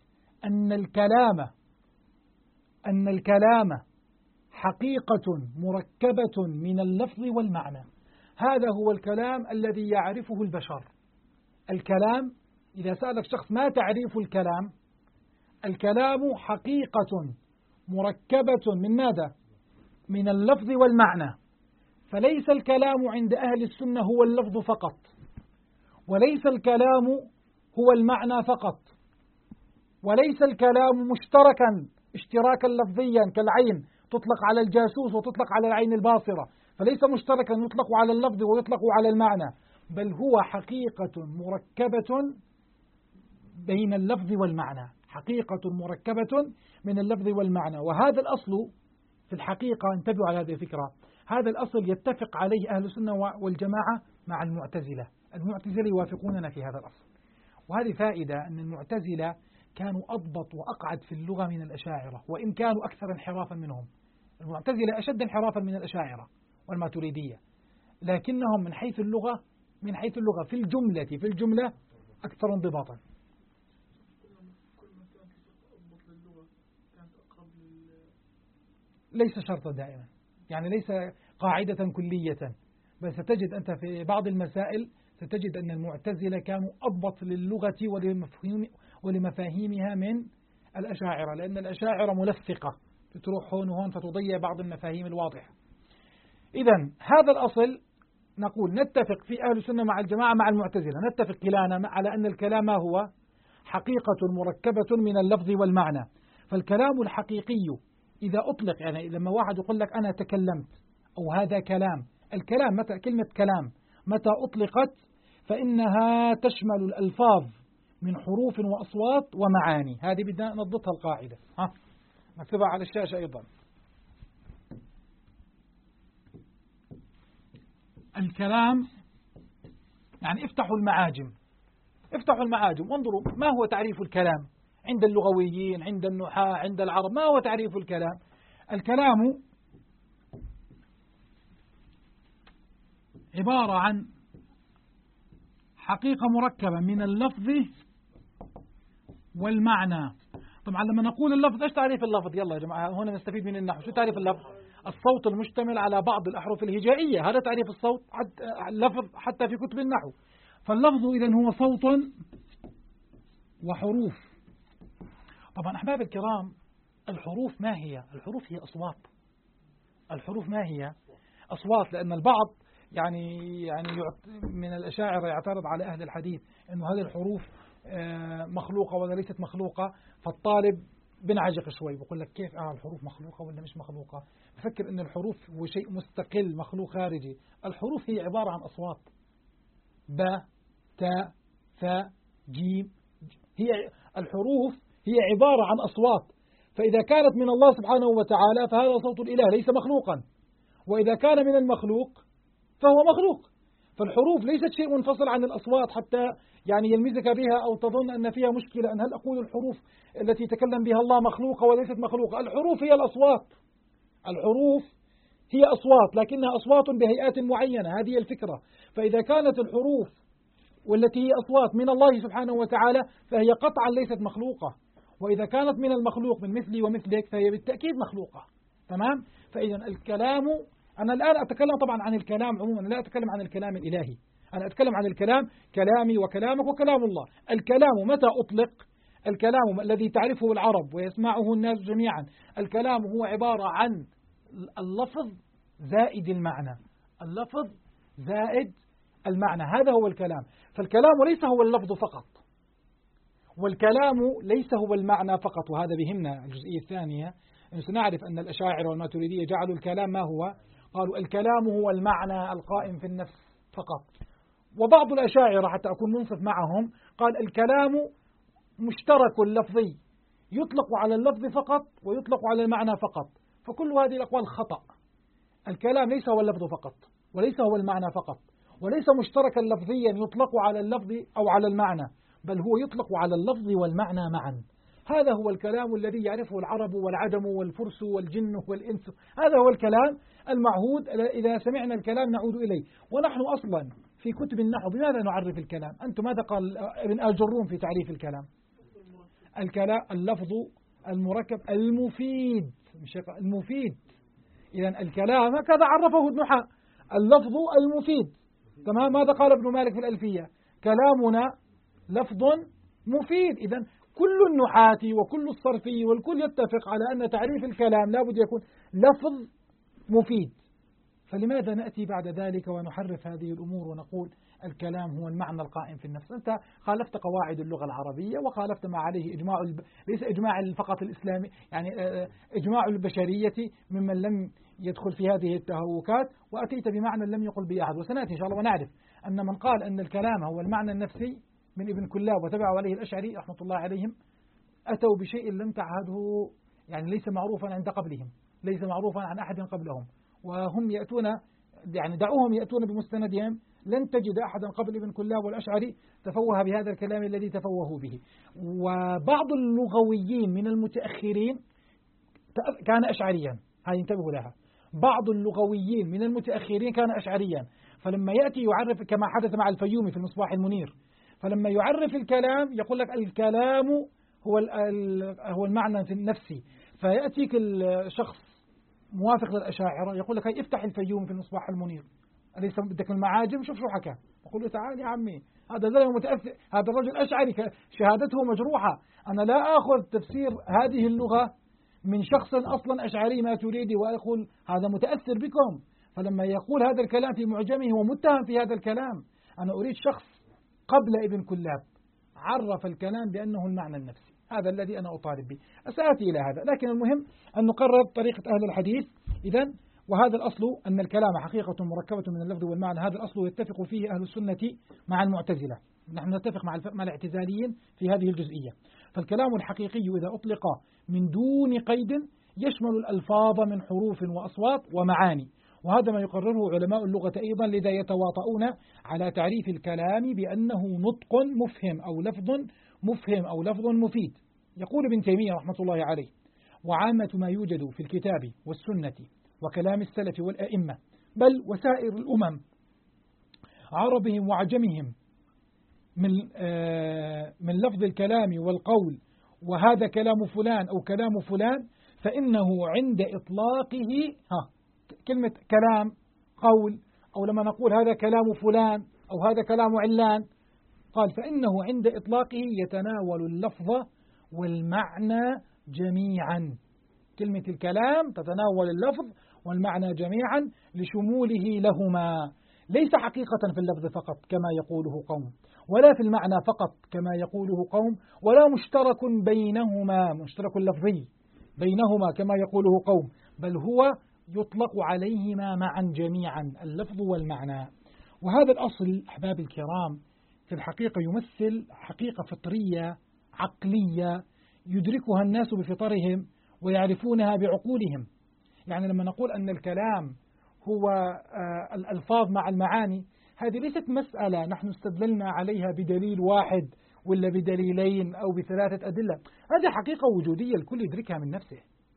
أن الكلام حقيقة مركبة من اللفظ والمعنى. هذا هو الكلام الذي يعرفه البشر. الكلام، إذا سألك شخص ما تعريف الكلام؟ الكلام حقيقة مركبة من ماذا؟ من اللفظ والمعنى. فليس الكلام عند أهل السنة هو اللفظ فقط، وليس الكلام هو المعنى فقط، وليس الكلام اشتراكا لفظيا كالعين تطلق على الجاسوس وتطلق على العين الباصرة، فليس مشتركا يطلق على اللفظ ويطلق على المعنى، بل هو حقيقة مركبة بين اللفظ والمعنى، حقيقة مركبة من اللفظ والمعنى. وهذا الأصل في الحقيقة، انتبهوا على هذه الفكرة، هذا الأصل يتفق عليه أهل السنة والجماعة مع المعتزلة. المعتزلة يوافقوننا في هذا الأصل، وهذه فائدة أن المعتزلة كانوا أضبط وأقعد في اللغة من الأشاعرة، وإن كانوا أكثر انحرافا منهم. المعتزلة أشد انحرافا من الأشاعرة والماتريدية، لكنهم من حيث اللغة في الجملة أكثر انضباطا. ليس شرطا دائما، يعني ليس قاعدة كلية، بل ستجد أنت في بعض المسائل ستجد أن المعتزلة كانوا أضبط للغة ولمفاهيمها من الأشاعرة، لأن الأشاعرة ملفقة، تروح هون وهون فتضيع بعض المفاهيم الواضحة. إذن هذا الأصل نقول نتفق في أهل السنة مع الجماعة مع المعتزلة، نتفق كلانا على أن الكلام هو حقيقة مركبة من اللفظ والمعنى. فالكلام الحقيقي إذا أطلق، يعني لما واحد يقول لك أنا تكلمت أو هذا كلام، الكلام متى كلمة كلام متى أطلقت فإنها تشمل الألفاظ من حروف وأصوات ومعاني. هذه بدنا نضبطها القاعدة، نكتبها على الشاشة أيضا. الكلام يعني افتحوا المعاجم وانظروا ما هو تعريف الكلام عند اللغويين، عند النحاة، عند العرب. ما هو تعريف الكلام؟ الكلام عبارة عن حقيقة مركبة من اللفظ والمعنى. طبعا لما نقول اللفظ، ايش تعريف اللفظ؟ يلا يا جماعة هنا نستفيد من النحو. شو تعريف اللفظ؟ الصوت المشتمل على بعض الأحرف الهجائية، هذا تعريف الصوت اللفظ حتى في كتب النحو. فاللفظ إذن هو صوت وحروف. طبعا أحباب الكرام، الحروف ما هي؟ الحروف هي أصوات. الحروف ما هي؟ أصوات. لأن البعض يعني من الأشاعرة يعترض على أهل الحديث أنه هذه الحروف مخلوقة ولا ليست مخلوقة، فالطالب بنعجق شوي بقول لك كيف الحروف مخلوقة ولا مش مخلوقة؟ بفكر أن الحروف هو شيء مستقل مخلوق خارجي. الحروف هي عبارة عن أصوات، باء تاء ثاء جيم. الحروف هي عبارة عن أصوات، فإذا كانت من الله سبحانه وتعالى فهذا صوت الإله ليس مخلوقا، وإذا كان من المخلوق فهو مخلوق. فالحروف ليست شيء منفصل عن الأصوات حتى يعني يلمزك بها أو تظن أن فيها مشكلة، أن هل أقول الحروف التي تكلم بها الله مخلوقة وليست مخلوقة؟ الحروف هي الأصوات. الحروف هي أصوات لكنها أصوات بهيئات معينة، هذه الفكرة. فإذا كانت الحروف والتي هي أصوات من الله سبحانه وتعالى فهي قطعا ليست مخلوقة، وإذا كانت من المخلوق من مثلي ومثلك فهي بالتأكيد مخلوقة. تمام؟ فإذا الكلام، أنا الآن أتكلم طبعا عن الكلام عموما، لا أتكلم عن الكلام الإلهي، أنا أتكلم عن الكلام كلامي وكلامك وكلام الله. الكلام متى أطلق؟ الكلام الذي تعرفه العرب ويسمعه الناس جميعا، الكلام هو عبارة عن اللفظ زائد المعنى. اللفظ زائد المعنى، هذا هو الكلام. فالكلام ليس هو اللفظ فقط، والكلام ليس هو المعنى فقط. وهذا بهمنا الجزئية الثانية، أن سنعرف أن الأشاعرة والماتريدية جعلوا الكلام ما هو؟ قالوا الكلام هو المعنى القائم في النفس فقط. وبعض الأشاعرة حتى أكون منصف معهم قال الكلام مشترك لفظي، يطلق على اللفظ فقط ويطلق على المعنى فقط. فكل هذه الأقوال خطأ. الكلام ليس هو اللفظ فقط، وليس هو المعنى فقط، وليس مشتركا لفظيا يطلق على اللفظ أو على المعنى، بل هو يطلق على اللفظ والمعنى معا. هذا هو الكلام الذي يعرفه العرب والعجم والفرس والجن والإنس. هذا هو الكلام المعهود. إذا سمعنا الكلام نعود إليه. ونحن أصلا في كتب النحو بماذا نعرف الكلام؟ أنتم ماذا قال ابن آجرون في تعريف الكلام؟ الكلام اللفظ المركب المفيد، مش المفيد. إذا الكلام هكذا عرفه النحاة، اللفظ المفيد. تمام؟ ماذا قال ابن مالك في الألفية؟ كلامنا لفظ مفيد. إذا كل النحاة وكل الصرفي والكل يتفق على أن تعريف الكلام لا بد يكون لفظ مفيد. فلماذا نأتي بعد ذلك ونحرف هذه الأمور ونقول الكلام هو المعنى القائم في النفس؟ أنت خالفت قواعد اللغة العربية وخالفت ما عليه إجماع ليس إجماع فقط الإسلامي، يعني إجماع البشرية ممن لم يدخل في هذه التهوكات، وأتيت بمعنى لم يقل به أحد. وسنأتي إن شاء الله ونعرف أن من قال أن الكلام هو المعنى النفسي من ابن كلاب وتبعه عليه الأشعري رحمة الله عليهم أتوا بشيء لم تعهده، يعني ليس معروفا عند قبلهم، ليس معروفا عن أحد قبلهم. وهم يأتون، يعني دعوهم يأتون بمستندهم، لن تجد أحدا قبل ابن كلاب والأشعري تفوه بهذا الكلام الذي تفوهوا به. وبعض اللغويين من المتأخرين كان أشعريا، هذه انتبهوا لها. بعض اللغويين من المتأخرين كان أشعريا، فلما يأتي يعرف كما حدث مع الفيومي في المصباح المنير، فلما يعرف الكلام يقول لك الكلام هو المعنى في النفسي. فيأتيك الشخص موافق للأشاعرة يقول لك هاي افتح الفيوم في المصباح المنير، أليس بدك المعاجم؟ شوف شو حكى. أقول له تعال يا عمي، هذا زلمة متأثر، هذا الرجل أشعري شهادته مجروحة. أنا لا أخذ تفسير هذه اللغة من شخص أصلا أشعري ما تريدي وأقول هذا متأثر بكم. فلما يقول هذا الكلام في معجمه هو متهم في هذا الكلام. أنا أريد شخص قبل ابن كلاب عرف الكلام بأنه المعنى النفسي، هذا الذي أنا أطالب به. سآتي إلى هذا، لكن المهم أن نقرر طريقة أهل الحديث. إذن وهذا الأصل أن الكلام حقيقة مركبة من اللفظ والمعنى، هذا الأصل يتفق فيه أهل السنة مع المعتزلة، نحن نتفق مع الاعتزاليين في هذه الجزئية. فالكلام الحقيقي إذا أطلق من دون قيد يشمل الألفاظ من حروف وأصوات ومعاني، وهذا ما يقرره علماء اللغة أيضا، لذا يتواطؤون على تعريف الكلام بأنه نطق مفهم أو لفظ مفهم أو لفظ مفيد. يقول ابن تيمية رحمة الله عليه: وعامة ما يوجد في الكتاب والسنة وكلام السلف والأئمة بل وسائر الأمم عربهم وعجمهم من لفظ الكلام والقول، وهذا كلام فلان أو كلام فلان، فإنه عند إطلاقه كلمة كلام قول، أو لما نقول هذا كلام فلان أو هذا كلام علان، قال فإنه عند إطلاقه يتناول اللفظ والمعنى جميعا. كلمة الكلام تتناول اللفظ والمعنى جميعا لشموله لهما، ليس حقيقة في اللفظ فقط كما يقوله قوم، ولا في المعنى فقط كما يقوله قوم، ولا مشترك بينهما، مشترك لفظي بينهما كما يقوله قوم، بل هو يطلق عليهما معا جميعا، اللفظ والمعنى. وهذا الأصل أحباب الكرام في الحقيقة يمثل حقيقة فطرية عقلية يدركها الناس بفطرهم ويعرفونها بعقولهم. يعني لما نقول أن الكلام هو الألفاظ مع المعاني، هذه ليست مسألة نحن استدللنا عليها بدليل واحد ولا بدليلين أو بثلاثة أدلة، هذه حقيقة وجودية الكل يدركها من نفسه،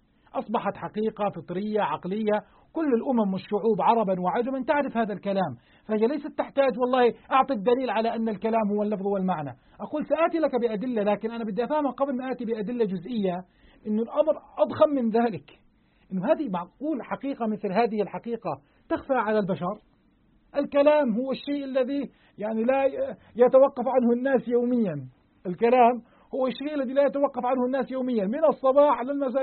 أصبحت حقيقة فطرية عقلية، كل الأمم والشعوب عربا وعجما تعرف هذا الكلام، فهي ليست تحتاج والله أعطي الدليل على أن الكلام هو اللفظ والمعنى. أقول سآتي لك بأدلة، لكن أنا بدي أفهمها قبل ما آتي بأدلة جزئية إنه الأمر أضخم من ذلك، إنه هذه معقول حقيقة مثل هذه الحقيقة تخفى على البشر؟ الكلام هو الشيء الذي يعني لا يتوقف عنه الناس يوميا، الكلام هو الشيء الذي لا يتوقف عنه الناس يوميا من الصباح للمساء،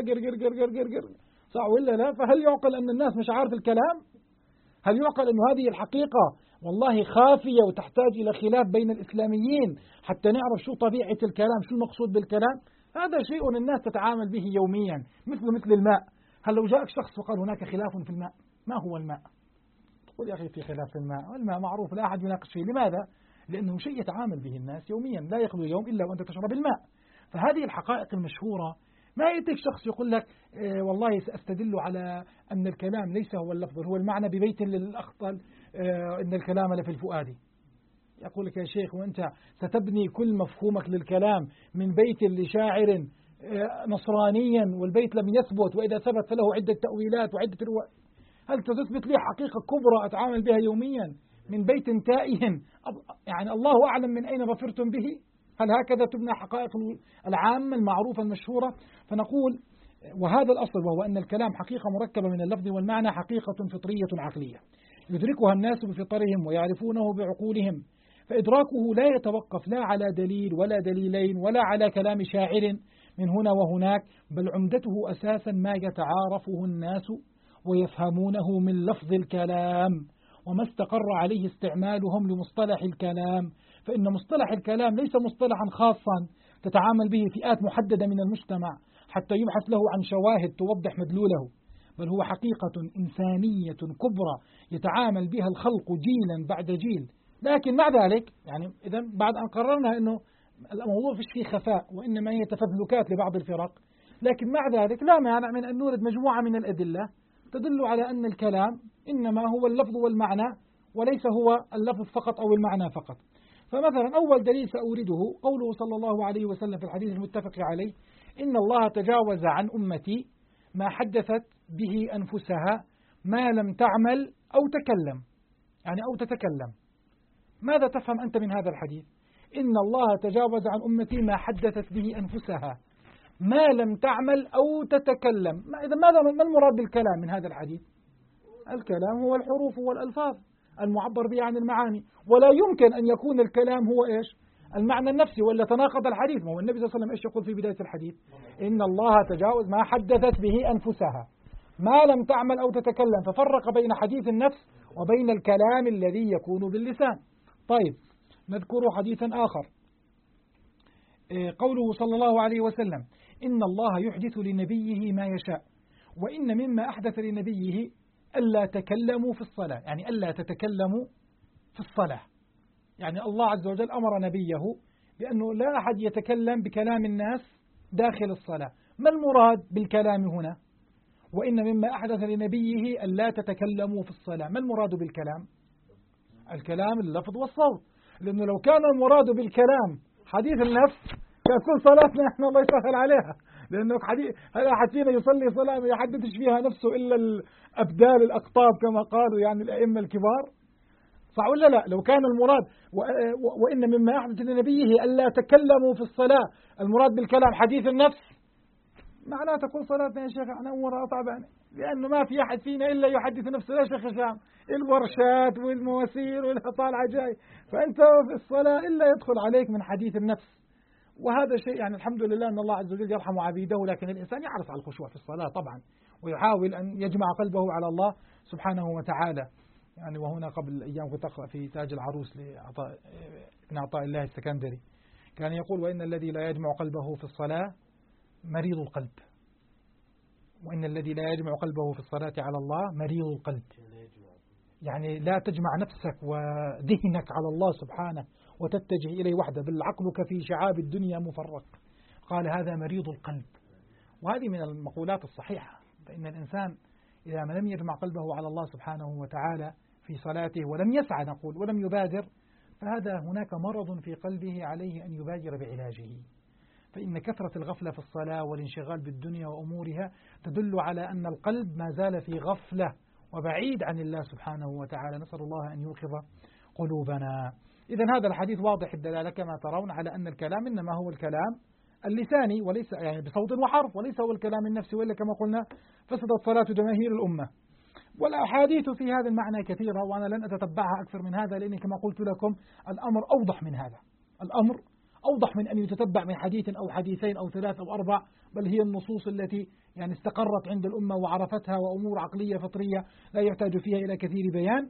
قر صح ولا لا؟ فهل يعقل أن الناس مش عارف الكلام؟ هل يعقل أن هذه الحقيقة والله خافية وتحتاج إلى خلاف بين الإسلاميين حتى نعرف شو طبيعة الكلام، شو المقصود بالكلام؟ هذا شيء الناس تتعامل به يوميا، مثل الماء. هل لو جاءك شخص وقال هناك خلاف في الماء، ما هو الماء؟ تقول يا أخي في خلاف في الماء، والماء معروف لا أحد يناقش فيه. لماذا؟ لأنه شيء يتعامل به الناس يوميا، لا يخلو يوم إلا وأنت تشرب الماء. فهذه الحقائق المشهورة ما يأتيك شخص يقول لك والله سأستدل على أن الكلام ليس هو اللفظ هو المعنى ببيت للأخطل إن الكلام لفي الفؤاد. يقول لك يا شيخ وأنت ستبني كل مفهومك للكلام من بيت لشاعر نصرانيا والبيت لم يثبت، وإذا ثبت فله عدة تأويلات وعدة هل تثبت لي حقيقة كبرى أتعامل بها يوميا من بيت تائه يعني الله أعلم من أين ظفرتم به؟ هل هكذا تبنى حقائق العامة المعروفة المشهورة؟ فنقول وهذا الأصل، وهو أن الكلام حقيقة مركبة من اللفظ والمعنى، حقيقة فطرية عقلية يدركها الناس بفطرهم ويعرفونه بعقولهم، فإدراكه لا يتوقف لا على دليل ولا دليلين ولا على كلام شاعر من هنا وهناك، بل عمدته أساسا ما يتعارفه الناس ويفهمونه من لفظ الكلام وما استقر عليه استعمالهم لمصطلح الكلام. فإن مصطلح الكلام ليس مصطلحا خاصا تتعامل به فئات محددة من المجتمع حتى يبحث له عن شواهد توضح مدلوله، بل هو حقيقة إنسانية كبرى يتعامل بها الخلق جيلا بعد جيل. لكن مع ذلك يعني إذا بعد أن قررنا أنه الموضوع فيش فيه خفاء وإنما هي تفبلكات لبعض الفرق، لكن مع ذلك لا مانع من أن نورد مجموعة من الأدلة تدل على أن الكلام إنما هو اللفظ والمعنى وليس هو اللفظ فقط أو المعنى فقط. فمثلا أول دليل سأورده قوله صلى الله عليه وسلم في الحديث المتفق عليه: إن الله تجاوز عن أمتي ما حدثت به أنفسها ما لم تعمل أو تكلم، يعني أو تتكلم. ماذا تفهم أنت من هذا الحديث؟ إن الله تجاوز عن أمتي ما حدثت به أنفسها ما لم تعمل أو تتكلم. إذا ما المراد بالكلام من هذا الحديث؟ الكلام هو الحروف والألفاظ المعبر بها عن المعاني، ولا يمكن أن يكون الكلام هو إيش؟ المعنى النفسي، ولا تناقض الحديث. ما هو النبي صلى الله عليه وسلم إيش يقول في بداية الحديث؟ إن الله تجاوز ما حدثت به أنفسها ما لم تعمل أو تتكلم، ففرق بين حديث النفس وبين الكلام الذي يكون باللسان. طيب نذكر حديثا آخر، قوله صلى الله عليه وسلم: إن الله يحدث لنبيه ما يشاء، وإن مما أحدث لنبيه ألا تكلموا في الصلاة، يعني ألا تتكلموا في الصلاة. يعني الله عز وجل أمر نبيه بأنه لا أحد يتكلم بكلام الناس داخل الصلاة. ما المراد بالكلام هنا؟ وإن مما أحدث لنبيه ألا تتكلموا في الصلاة. ما المراد بالكلام؟ الكلام اللفظ والصوت، لأنه لو كان المراد بالكلام حديث النفس كان كل صلاتنا احنا الله يسهل عليها، لأنه هل أحد فينا يصلي صلاة ما يحدثش فيها نفسه إلا الأبدال الأقطاب كما قالوا يعني الأئمة الكبار، صح ولا لا؟ لو كان المراد وإن مما أحدث لنبيه ألا تكلموا في الصلاة المراد بالكلام حديث النفس، معناه تكون صلاتنا يا شيخ احنا أمورها طبعا، لأنه ما في أحد فينا إلا يحدث نفسه. يا شيخ هشام الورشات والمواسير والطالعة جاي، فأنت في الصلاة إلا يدخل عليك من حديث النفس. وهذا شيء يعني الحمد لله أن الله عز وجل يرحم عبيده، لكن الإنسان يحرص على الخشوع في الصلاة طبعا، ويحاول أن يجمع قلبه على الله سبحانه وتعالى. يعني وهنا قبل أيام كنت أقرأ في تاج العروس ابن عطاء الله السكندري، كان يقول: وإن الذي لا يجمع قلبه في الصلاة مريض القلب، وإن الذي لا يجمع قلبه في الصلاة على الله مريض القلب. يعني لا تجمع نفسك وذهنك على الله سبحانه وتتجه إليه وحده، بل عقلك في شعاب الدنيا مفرق. قال: هذا مريض القلب. وهذه من المقولات الصحيحة، فإن الإنسان إذا ما لم يجمع قلبه على الله سبحانه وتعالى في صلاته ولم يسعى نقول ولم يبادر، فهذا هناك مرض في قلبه عليه أن يبادر بعلاجه. فإن كثرة الغفلة في الصلاة والانشغال بالدنيا وأمورها تدل على أن القلب ما زال في غفلة وبعيد عن الله سبحانه وتعالى. نسأل الله أن يوقظ قلوبنا. إذن هذا الحديث واضح الدلالة كما ترون على أن الكلام إنما هو الكلام اللساني، وليس يعني بصوت وحرف، وليس هو الكلام النفسي، وإلا كما قلنا فسدت صلاة جماهير الأمة. والأحاديث في هذا المعنى كثيرة، وأنا لن أتتبعها أكثر من هذا، لأني كما قلت لكم الأمر أوضح من هذا. الأمر أوضح من أن يتتبع من حديث أو حديثين أو ثلاث أو أربع، بل هي النصوص التي يعني استقرت عند الأمة وعرفتها، وأمور عقلية فطرية لا يحتاج فيها إلى كثير بيان.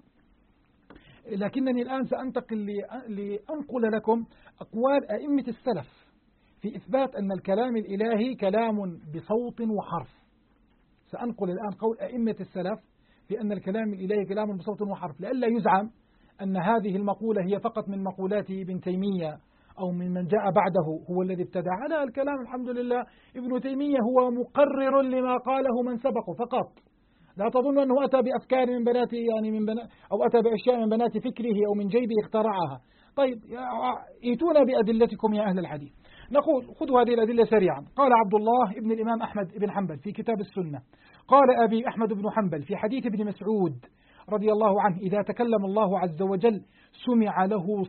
لكنني الآن سأنتقل لأنقل لكم أقوال أئمة السلف في إثبات أن الكلام الإلهي كلام بصوت وحرف. سأنقل الآن قول أئمة السلف في أن الكلام الإلهي كلام بصوت وحرف، لئلا يزعم أن هذه المقولة هي فقط من مقولات ابن تيمية أو من جاء بعده هو الذي ابتدع. لا، الكلام الحمد لله ابن تيمية هو مقرر لما قاله من سبقه فقط. لا تظن أنه أتى بأفكار من بنات يعني أو أتى بأشياء من بنات فكره أو من جيبه اخترعها. طيب ائتونا بأدلتكم يا أهل الحديث. نقول خذوا هذه الأدلة سريعا. قال عبد الله ابن الإمام أحمد بن حنبل في كتاب السنة، قال أبي أحمد بن حنبل في حديث ابن مسعود رضي الله عنه: إذا تكلم الله عز وجل سمع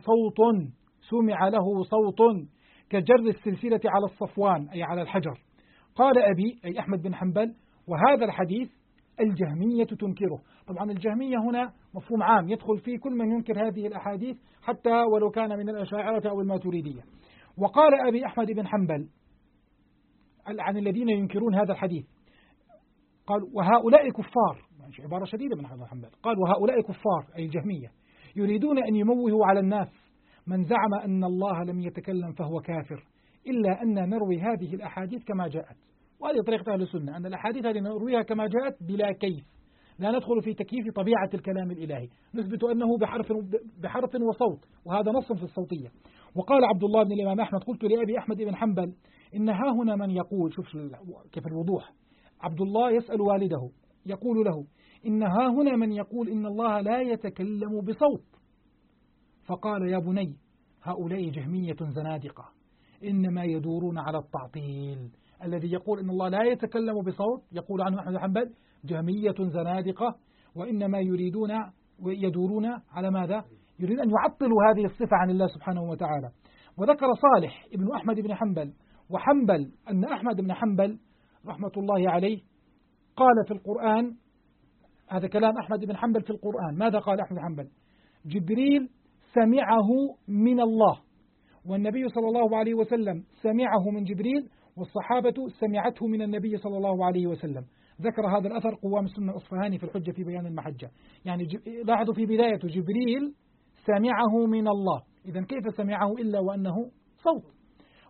له صوت كجر السلسلة على الصفوان، أي على الحجر. قال أبي أي أحمد بن حنبل: وهذا الحديث الجهمية تنكره. طبعا الجهمية هنا مفهوم عام يدخل فيه كل من ينكر هذه الأحاديث حتى ولو كان من الأشاعرة أو الماتريدية. وقال أبي أحمد بن حنبل عن الذين ينكرون هذا الحديث، قال: وهؤلاء كفار، يعني عبارة شديدة من هذا حنبل، قال: وهؤلاء كفار أي الجهمية يريدون أن يموهوا على الناس من زعم أن الله لم يتكلم فهو كافر، إلا أن نروي هذه الأحاديث كما جاءت. وهذه طريقة أهل السنة، أن الأحاديث هذه نرويها كما جاءت بلا كيف، لا ندخل في تكييف طبيعة الكلام الإلهي، نثبت أنه بحرف وصوت، وهذا نص في الصوتية. وقال عبد الله بن الإمام أحمد: قلت لأبي أحمد بن حنبل إن ها هنا من يقول، شوف كيف الوضوح، عبد الله يسأل والده يقول له: إن ها هنا من يقول إن الله لا يتكلم بصوت. فقال: يا بني، هؤلاء جهمية زنادقة إنما يدورون على التعطيل. الذي يقول إن الله لا يتكلم بصوت يقول عنه أحمد بن حنبل جهمية زنادقة، وإنما يدورون على ماذا؟ يريد أن يعطلوا هذه الصفة عن الله سبحانه وتعالى. وذكر صالح ابن أحمد بن حنبل وحنبل أن أحمد بن حنبل رحمة الله عليه قال في القرآن، هذا كلام أحمد بن حنبل في القرآن، ماذا قال أحمد بن حنبل؟ جبريل سمعه من الله، والنبي صلى الله عليه وسلم سمعه من جبريل، والصحابة سمعته من النبي صلى الله عليه وسلم. ذكر هذا الأثر قوام السنة الأصفهاني في الحجة في بيان المحجة. يعني لاحظوا في بداية جبريل سمعه من الله، إذن كيف سمعه إلا وأنه صوت؟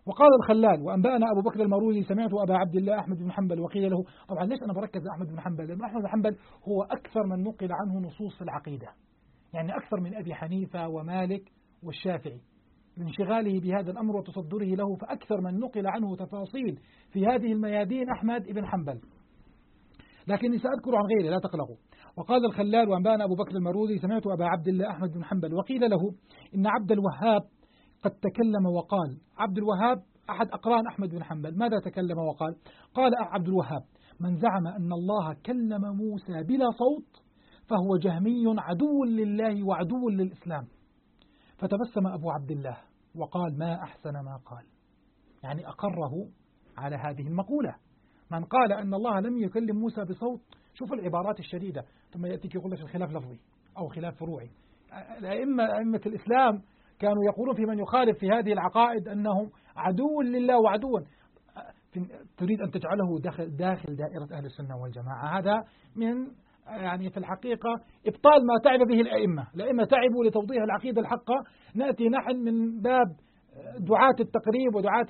وقال الخلال وأنبأنا أبو بكر المروزي سمعت أبا عبد الله أحمد بن حنبل وقيل له. طبعا ليش أنا بركز على أحمد بن حنبل؟ لأن أحمد بن حنبل هو أكثر من نقل عنه نصوص في العقيدة، يعني أكثر من أبي حنيفة ومالك والشافعي لانشغاله بهذا الأمر وتصدره له، فأكثر من نقل عنه تفاصيل في هذه الميادين أحمد بن حنبل، لكني سأذكر عن غيره لا تقلقوا. وقال الخلال وأنبأنا أبو بكر المروزي سمعت أبا عبد الله أحمد بن حنبل وقيل له إن عبد الوهاب قد تكلم وقال. عبد الوهاب أحد أقران أحمد بن حنبل، ماذا تكلم وقال؟ قال عبد الوهاب من زعم أن الله كلم موسى بلا صوت فهو جهمي عدو لله وعدو للإسلام. فتبسم أبو عبد الله وقال ما أحسن ما قال، يعني أقره على هذه المقولة. من قال أن الله لم يكلم موسى بصوت، شوف العبارات الشديدة، ثم يأتيك يقول لك الخلاف لفظي أو خلاف فروعي. أئمة الإسلام كانوا يقولون في من يخالف في هذه العقائد أنه عدو لله وعدوا. تريد أن تجعله داخل دائرة أهل السنة والجماعة، هذا من يعني في الحقيقة إبطال ما تعب به الأئمة. الأئمة تعبوا لتوضيح العقيدة الحقة، نأتي نحن من باب دعاة التقريب ودعاة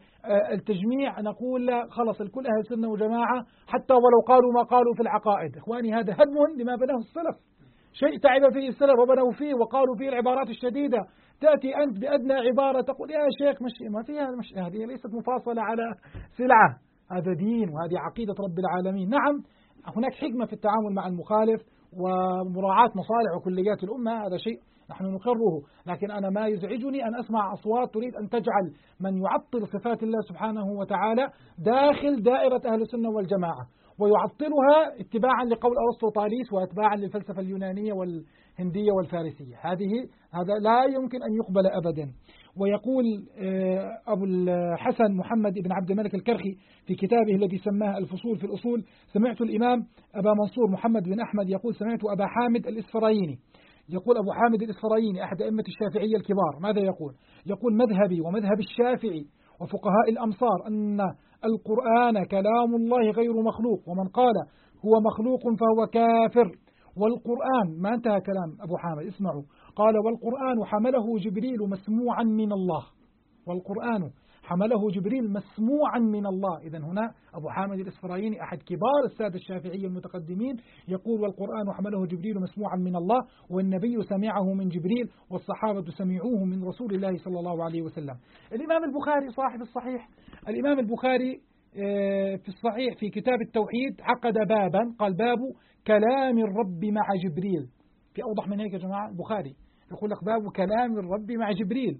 التجميع نقول لا خلص الكل أهل السنة والجماعة حتى ولو قالوا ما قالوا في العقائد. إخواني هذا هدم لما بناه السلف، شيء تعب فيه السلف وبنوا فيه وقالوا فيه العبارات الشديدة. تأتي أنت بأدنى عبارة تقول يا شيخ مشي، ما فيها مشي، هذه ليست مفاصلة على سلعة، هذا دين وهذه عقيدة رب العالمين. نعم هناك حكمة في التعامل مع المخالف ومراعاة مصالح وكليات الأمة، هذا شيء نحن نقره، لكن أنا ما يزعجني أن أسمع أصوات تريد أن تجعل من يعطل صفات الله سبحانه وتعالى داخل دائرة أهل السنة والجماعة ويعطلها اتباعا لقول أرسطو طاليس واتباعا للفلسفة اليونانية والهندية والفارسية. هذا لا يمكن أن يقبل أبدا. ويقول أبو الحسن محمد بن عبد الملك الكرخي في كتابه الذي سماه الفصول في الأصول سمعت الإمام أبا منصور محمد بن أحمد يقول سمعت أبا حامد الإسفرايني. يقول أبو حامد الإسفرايني أحد أئمة الشافعية الكبار ماذا يقول؟ يقول مذهبي ومذهب الشافعي وفقهاء الأمصار أن القرآن كلام الله غير مخلوق، ومن قال هو مخلوق فهو كافر. والقرآن ما انتهى كلام أبو حامد، اسمعوا، قال والقرآن حمله جبريل مسموعا من الله، والقرآن حمله جبريل مسموعا من الله. إذن هنا أبو حامد الإسفرايني أحد كبار السادة الشافعية المتقدمين يقول والقرآن حمله جبريل مسموعا من الله، والنبي سمعه من جبريل والصحابة سمعوه من رسول الله صلى الله عليه وسلم. الإمام البخاري صاحب الصحيح، الإمام البخاري في الصحيح في كتاب التوحيد عقد بابا قال باب كلام الرب مع جبريل. في أوضح من هيك يا جماعة؟ البخاري يقول لك باب كلام الرب مع جبريل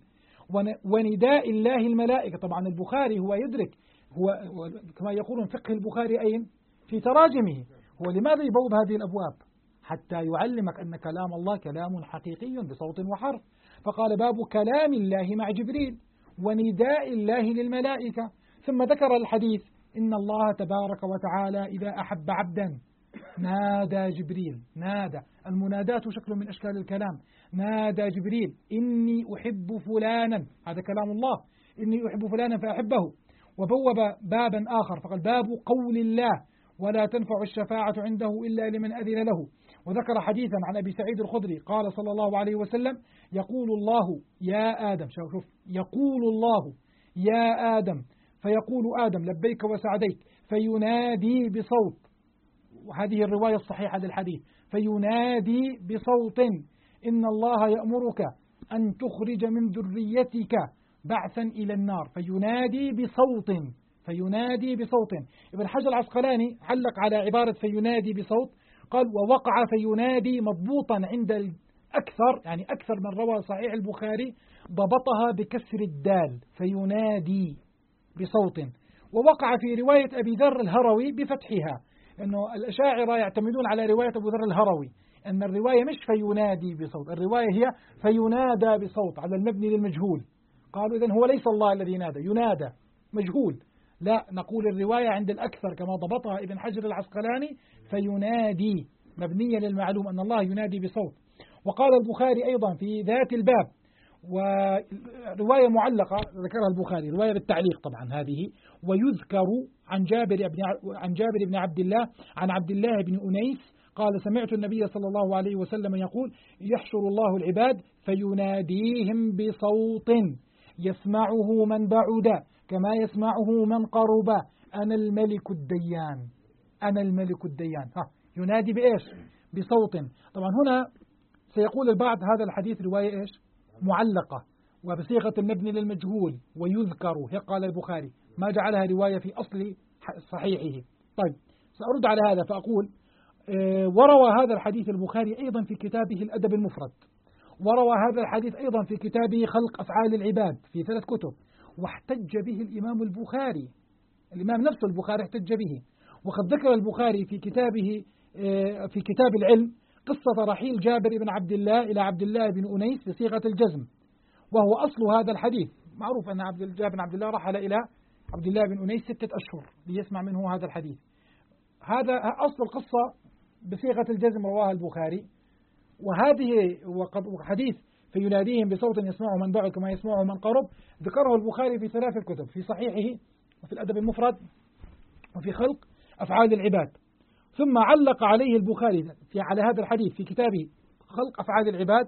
ونداء الله الملائكة. طبعا البخاري هو يدرك، هو كما يقولون فقه البخاري أين؟ في تراجمه. هو لماذا يبوب هذه الأبواب؟ حتى يعلمك أن كلام الله كلام حقيقي بصوت وحرف. فقال باب كلام الله مع جبريل ونداء الله للملائكة، ثم ذكر الحديث إن الله تبارك وتعالى إذا أحب عبدا نادى جبريل. نادى، المنادات شكل من أشكال الكلام. نادى جبريل إني أحب فلانا، هذا كلام الله، إني أحب فلانا فأحبه. وبوب بابا آخر فقال باب قول الله ولا تنفع الشفاعة عنده إلا لمن أذن له. وذكر حديثا عن أبي سعيد الخدري قال صلى الله عليه وسلم يقول الله يا آدم، شوف يقول الله يا آدم فيقول آدم لبيك وسعديك فينادي بصوت، وهذه الرواية الصحيحة للحديث، فينادي بصوت إن الله يأمرك أن تخرج من ذريتك بعثا إلى النار. فينادي بصوت، فينادي بصوت. ابن حجر العسقلاني علق على عبارة فينادي بصوت قال ووقع فينادي مضبوطا عند الأكثر، يعني أكثر من روى صحيح البخاري ضبطها بكسر الدال فينادي بصوت. ووقع في رواية أبي ذر الهروي بفتحها، أنه الأشاعرة يعتمدون على رواية أبو ذر الهروي أن الرواية مش فينادي بصوت، الرواية هي فينادى بصوت على المبني للمجهول. قالوا إذن هو ليس الله الذي نادى، ينادى مجهول. لا، نقول الرواية عند الأكثر كما ضبطها ابن حجر العسقلاني فينادي مبنية للمعلوم أن الله ينادي بصوت. وقال البخاري أيضا في ذات الباب، ورواية معلقة ذكرها البخاري رواية بالتعليق طبعا هذه، ويذكر عن جابر بن عبد الله عن عبد الله بن أنيس قال سمعت النبي صلى الله عليه وسلم يقول يحشر الله العباد فيناديهم بصوت يسمعه من بعد كما يسمعه من قرب، أنا الملك الديان، أنا الملك الديان. ينادي بإيش؟ بصوت. طبعا هنا سيقول البعض هذا الحديث رواية إيش؟ معلقة وبصيغة المبني للمجهول ويذكر، هي قال البخاري ما جعلها رواية في أصل صحيحه. طيب سأرد على هذا فأقول وروى هذا الحديث البخاري أيضا في كتابه الأدب المفرد، وروى هذا الحديث أيضا في كتابه خلق أفعال العباد في 3 كتب، واحتج به الإمام البخاري، الإمام نفسه البخاري احتج به. وقد ذكر البخاري في كتابه في كتاب العلم قصة رحيل جابر بن عبد الله إلى عبد الله بن أنيس بصيغة الجزم، وهو أصل هذا الحديث. معروف أن جابر بن عبد الله رحل إلى عبد الله بن أنيس 6 أشهر ليسمع منه هذا الحديث. هذا أصل القصة بصيغة الجزم رواها البخاري، وهذه حديث فيناديهم بصوت يسمعه من بعد كما يسمعه من قرب ذكره البخاري في 3 كتب، في صحيحه وفي الأدب المفرد وفي خلق أفعال العباد. ثم علق عليه البخاري على هذا الحديث في كتابه خلق أفعال العباد،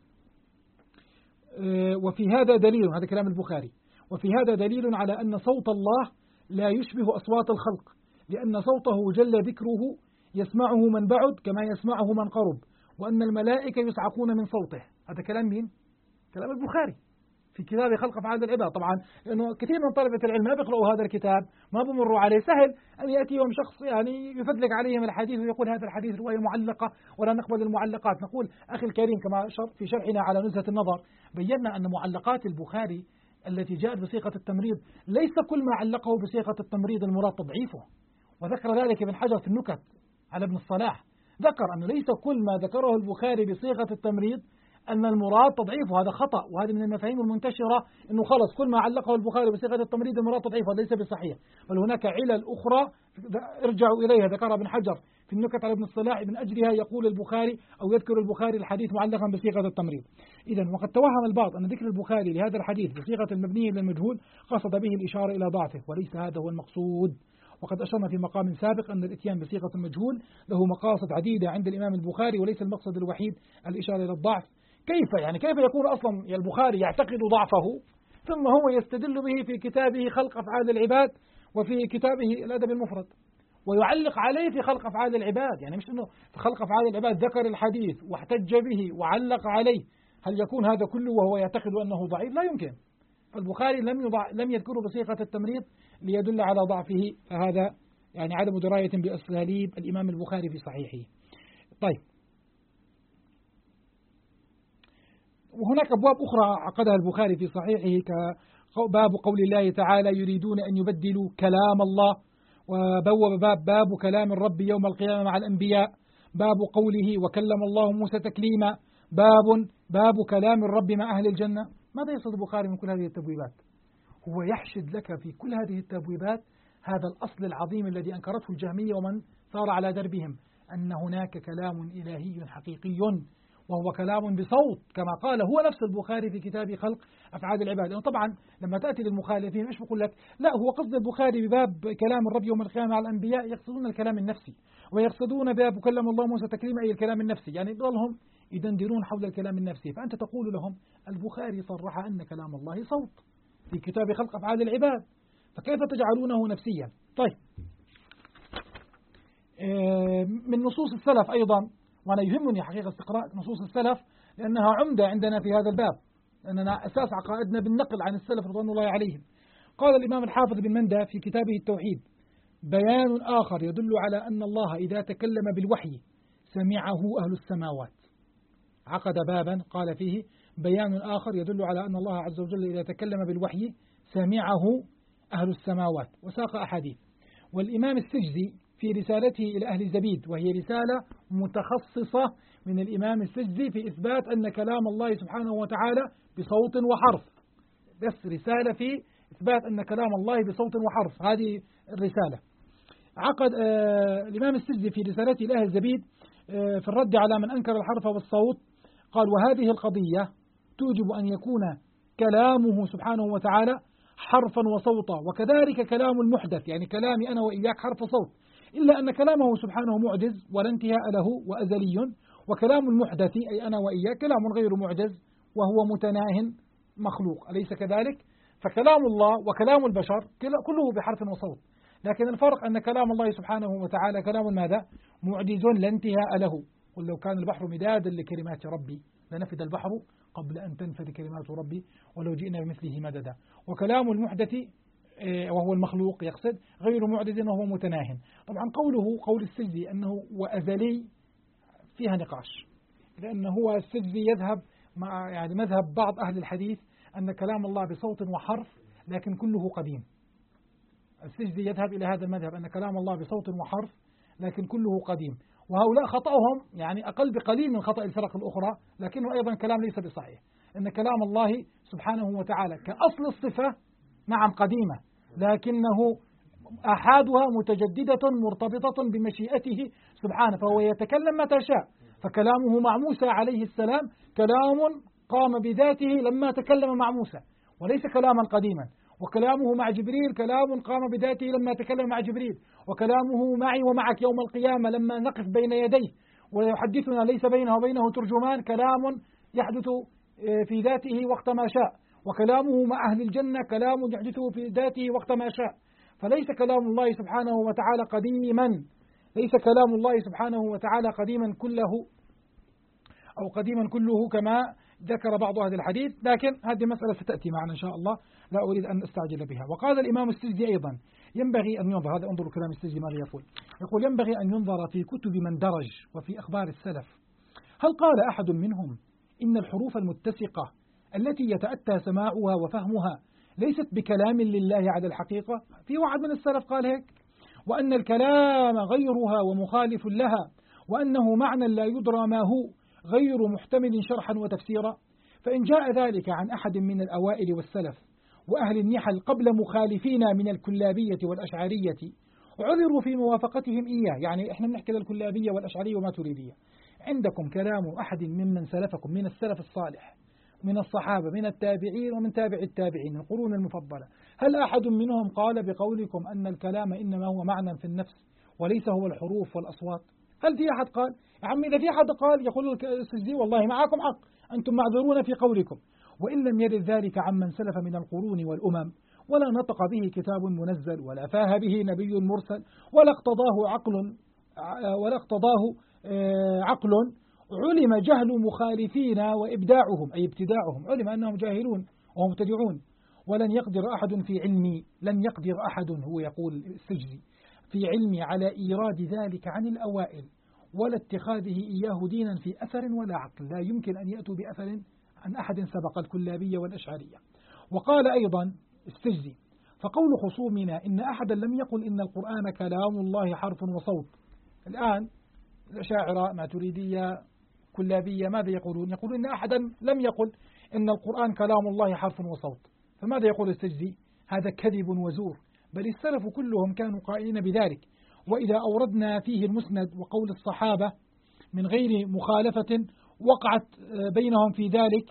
وفي هذا دليل، هذا كلام البخاري، وفي هذا دليل على أن صوت الله لا يشبه أصوات الخلق، لأن صوته جل ذكره يسمعه من بعد كما يسمعه من قرب، وأن الملائكة يصعقون من صوته. هذا كلام مين؟ كلام البخاري في كتاب خلق أفعال العباد. طبعا لأنه كثير من طلبة العلم ما بيقرأوا هذا الكتاب، ما بمروا عليه، سهل أن يأتيهم شخص يعني يفدلك عليهم الحديث ويقول هذا الحديث رواية معلقة ولا نقبل المعلقات. نقول أخي الكريم كما في شرحنا على نزهة النظر بينا أن معلقات البخاري التي جاءت بصيغة التمريض ليس كل ما علقه بصيغة التمريض المراد تضعيفه، وذكر ذلك ابن حجر في النكت على ابن الصلاح، ذكر أنه ليس كل ما ذكره البخاري بصيغة التمريض أن المراد تضعيفه، هذا خطأ، وهذه من المفاهيم المنتشرة أنه خلص كل ما علقه البخاري بصيغة التمريض المراد تضعيفه، هذا ليس بصحيح، بل هناك علل أخرى ارجعوا إليها ذكرها ابن حجر في النكت على ابن الصلاح، من أجلها يقول البخاري أو يذكر البخاري الحديث معلقا بصيغة التمريض. إذن وقد توهم البعض أن ذكر البخاري لهذا الحديث بصيغة المبني للمجهول قصد به الإشارة إلى ضعفه، وليس هذا هو المقصود. وقد أشرنا في مقام سابق أن الإتيان بصيغة المجهول له مقاصد عديدة عند الإمام البخاري، وليس المقصد الوحيد الإشارة إلى الضعف. كيف يكون أصلا البخاري يعتقد ضعفه ثم هو يستدل به في كتابه خلق أفعال العباد وفي كتابه الأدب المفرد ويعلق عليه في خلق أفعال العباد؟ يعني مش أنه في خلق أفعال العباد ذكر الحديث واحتج به وعلق عليه، هل يكون هذا كله وهو يعتقد أنه ضعيف؟ لا يمكن. فالبخاري لم يذكره بصيغة التمريض ليدل على ضعفه، فهذا يعني عدم دراية بأساليب الإمام البخاري في صحيحه. طيب، وهناك أبواب أخرى عقدها البخاري في صحيحه كباب قول الله تعالى يريدون أن يبدلوا كلام الله، وبوب باب كلام الرب يوم القيامة مع الأنبياء، باب قوله وكلم الله موسى تكليما، باب كلام الرب مع أهل الجنة. ماذا يقصد البخاري من كل هذه التبويبات؟ هو يحشد لك في كل هذه التبويبات هذا الأصل العظيم الذي أنكرته الجهمية ومن سار على دربهم، أن هناك كلام إلهي حقيقي وهو كلام بصوت، كما قال هو نفس البخاري في كتاب خلق أفعال العباد. لأنه طبعا لما تأتي للمخالفين مش بقول لك لا، هو قصد البخاري بباب كلام الرب يوم القيامة على الأنبياء يقصدون الكلام النفسي، ويقصدون باب كلم الله موسى تكليما أي الكلام النفسي، يعني يضلهم يدندنون حول الكلام النفسي. فأنت تقول لهم البخاري صرح أن كلام الله صوت في كتاب خلق أفعال العباد، فكيف تجعلونه نفسيا؟ طيب، من نصوص السلف أيضا، وأنا يهمني حقيقة استقراء نصوص السلف لأنها عمدة عندنا في هذا الباب، لأننا أساس عقائدنا بالنقل عن السلف رضوان الله عليهم. قال الإمام الحافظ بن مندى في كتابه التوحيد بيان آخر يدل على أن الله إذا تكلم بالوحي سمعه أهل السماوات. عقد بابا قال فيه بيان آخر يدل على أن الله عز وجل إذا تكلم بالوحي سمعه أهل السماوات، وساق أحاديث. والإمام السجزي في رسالته إلى أهل زبيد، وهي رسالة متخصصة من الإمام السجزي في إثبات أن كلام الله سبحانه وتعالى بصوت وحرف، بس رسالة في إثبات أن كلام الله بصوت وحرف، هذه الرسالة. عقد الإمام السجزي في رسالته إلى أهل زبيد في الرد على من أنكر الحرف والصوت قال وهذه القضية توجب أن يكون كلامه سبحانه وتعالى حرفا وصوتا، وكذلك كلام المحدث، يعني كلامي أنا وإياك حرف وصوت، إلا أن كلامه سبحانه معجز ولا انتهاء له وأزلي، وكلام المحدث أي أنا وإياك كلام غير معجز وهو متناه مخلوق، أليس كذلك؟ فكلام الله وكلام البشر كله بحرف وصوت، لكن الفرق أن كلام الله سبحانه وتعالى كلام ماذا؟ معجز لا انتهاء له. قل لو كان البحر مدادا لكلمات ربي لنفد البحر قبل أن تنفد كلمات ربي ولو جئنا بمثله مددا. وكلام المحدث وهو المخلوق يقصد غير معجز وهو متناه. طبعا قول السجدي أنه وأزلي فيها نقاش، لأنه هو السجدي يذهب مع يعني مذهب بعض أهل الحديث أن كلام الله بصوت وحرف لكن كله قديم. السجدي يذهب إلى هذا المذهب أن كلام الله بصوت وحرف لكن كله قديم، وهؤلاء خطأهم يعني أقل بقليل من خطأ الفرق الأخرى، لكنه أيضا كلام ليس بصحيح. أن كلام الله سبحانه وتعالى كأصل الصفة نعم قديمة، لكنه أحادها متجددة مرتبطة بمشيئته سبحانه، فهو يتكلم متى شاء. فكلامه مع موسى عليه السلام كلام قام بذاته لما تكلم مع موسى وليس كلاما قديما، وكلامه مع جبريل كلام قام بذاته لما تكلم مع جبريل، وكلامه معي ومعك يوم القيامة لما نقف بين يديه ويحدثنا ليس بينه وبينه ترجمان كلام يحدث في ذاته وقت ما شاء، وكلامه مع أهل الجنة كلام يحدث في ذاته وقت ما شاء. فليس كلام الله سبحانه وتعالى قديما، ليس كلام الله سبحانه وتعالى قديما كله أو قديما كله كما ذكر بعض أهل الحديث، لكن هذه مسألة ستأتي معنا إن شاء الله، لا أريد أن أستعجل بها. وقال الإمام السجدي أيضا ينبغي أن ينظر، هذا انظروا كلام السجدي ماذا يقول ينبغي أن ينظر في كتب من درج وفي أخبار السلف، هل قال أحد منهم إن الحروف المتسقة التي يتأتى سماعها وفهمها ليست بكلام لله على الحقيقة؟ في واحد من السلف قال هيك، وأن الكلام غيرها ومخالف لها، وأنه معنى لا يدرى ما هو غير محتمل شرحا وتفسيرا. فإن جاء ذلك عن أحد من الأوائل والسلف وأهل النحل قبل مخالفين من الكلابية والأشعرية عذروا في موافقتهم إياه، يعني إحنا بنحكي للكلابية والأشعرية وما تريدية، عندكم كلام أحد ممن سلفكم من السلف الصالح من الصحابة من التابعين ومن تابع التابعين القرون المفضلة، هل أحد منهم قال بقولكم أن الكلام إنما هو معنى في النفس وليس هو الحروف والأصوات؟ هل في أحد قال؟ يا عمي إذا في أحد قال يقول السجدي والله معكم حق، أنتم معذورون في قولكم. وإن لم يرد ذلك عمن سلف من القرون والأمم ولا نطق به كتاب منزل ولا فاه به نبي مرسل ولا اقتضاه عقل علم جهل مخالفين وإبداعهم أي ابتداعهم، علم أنهم جاهلون ومبتدعون. ولن يقدر أحد في علمي، لن يقدر أحد هو يقول السجدي في علمي على إيراد ذلك عن الأوائل ولا اتخاذه إياه دينا في أثر ولا عقل، لا يمكن أن يأتوا بأثر عن أحد سبق الكلابية والأشعرية. وقال أيضا السجدي فقول خصومنا إن أحدا لم يقل إن القرآن كلام الله حرف وصوت. الآن الأشاعرة ماتريدية كلابية ماذا يقولون؟ يقولون إن أحدا لم يقل إن القرآن كلام الله حرف وصوت. فماذا يقول السجدي؟ هذا كذب وزور، بل السلف كلهم كانوا قائلين بذلك. وإذا أوردنا فيه المسند وقول الصحابة من غير مخالفة وقعت بينهم في ذلك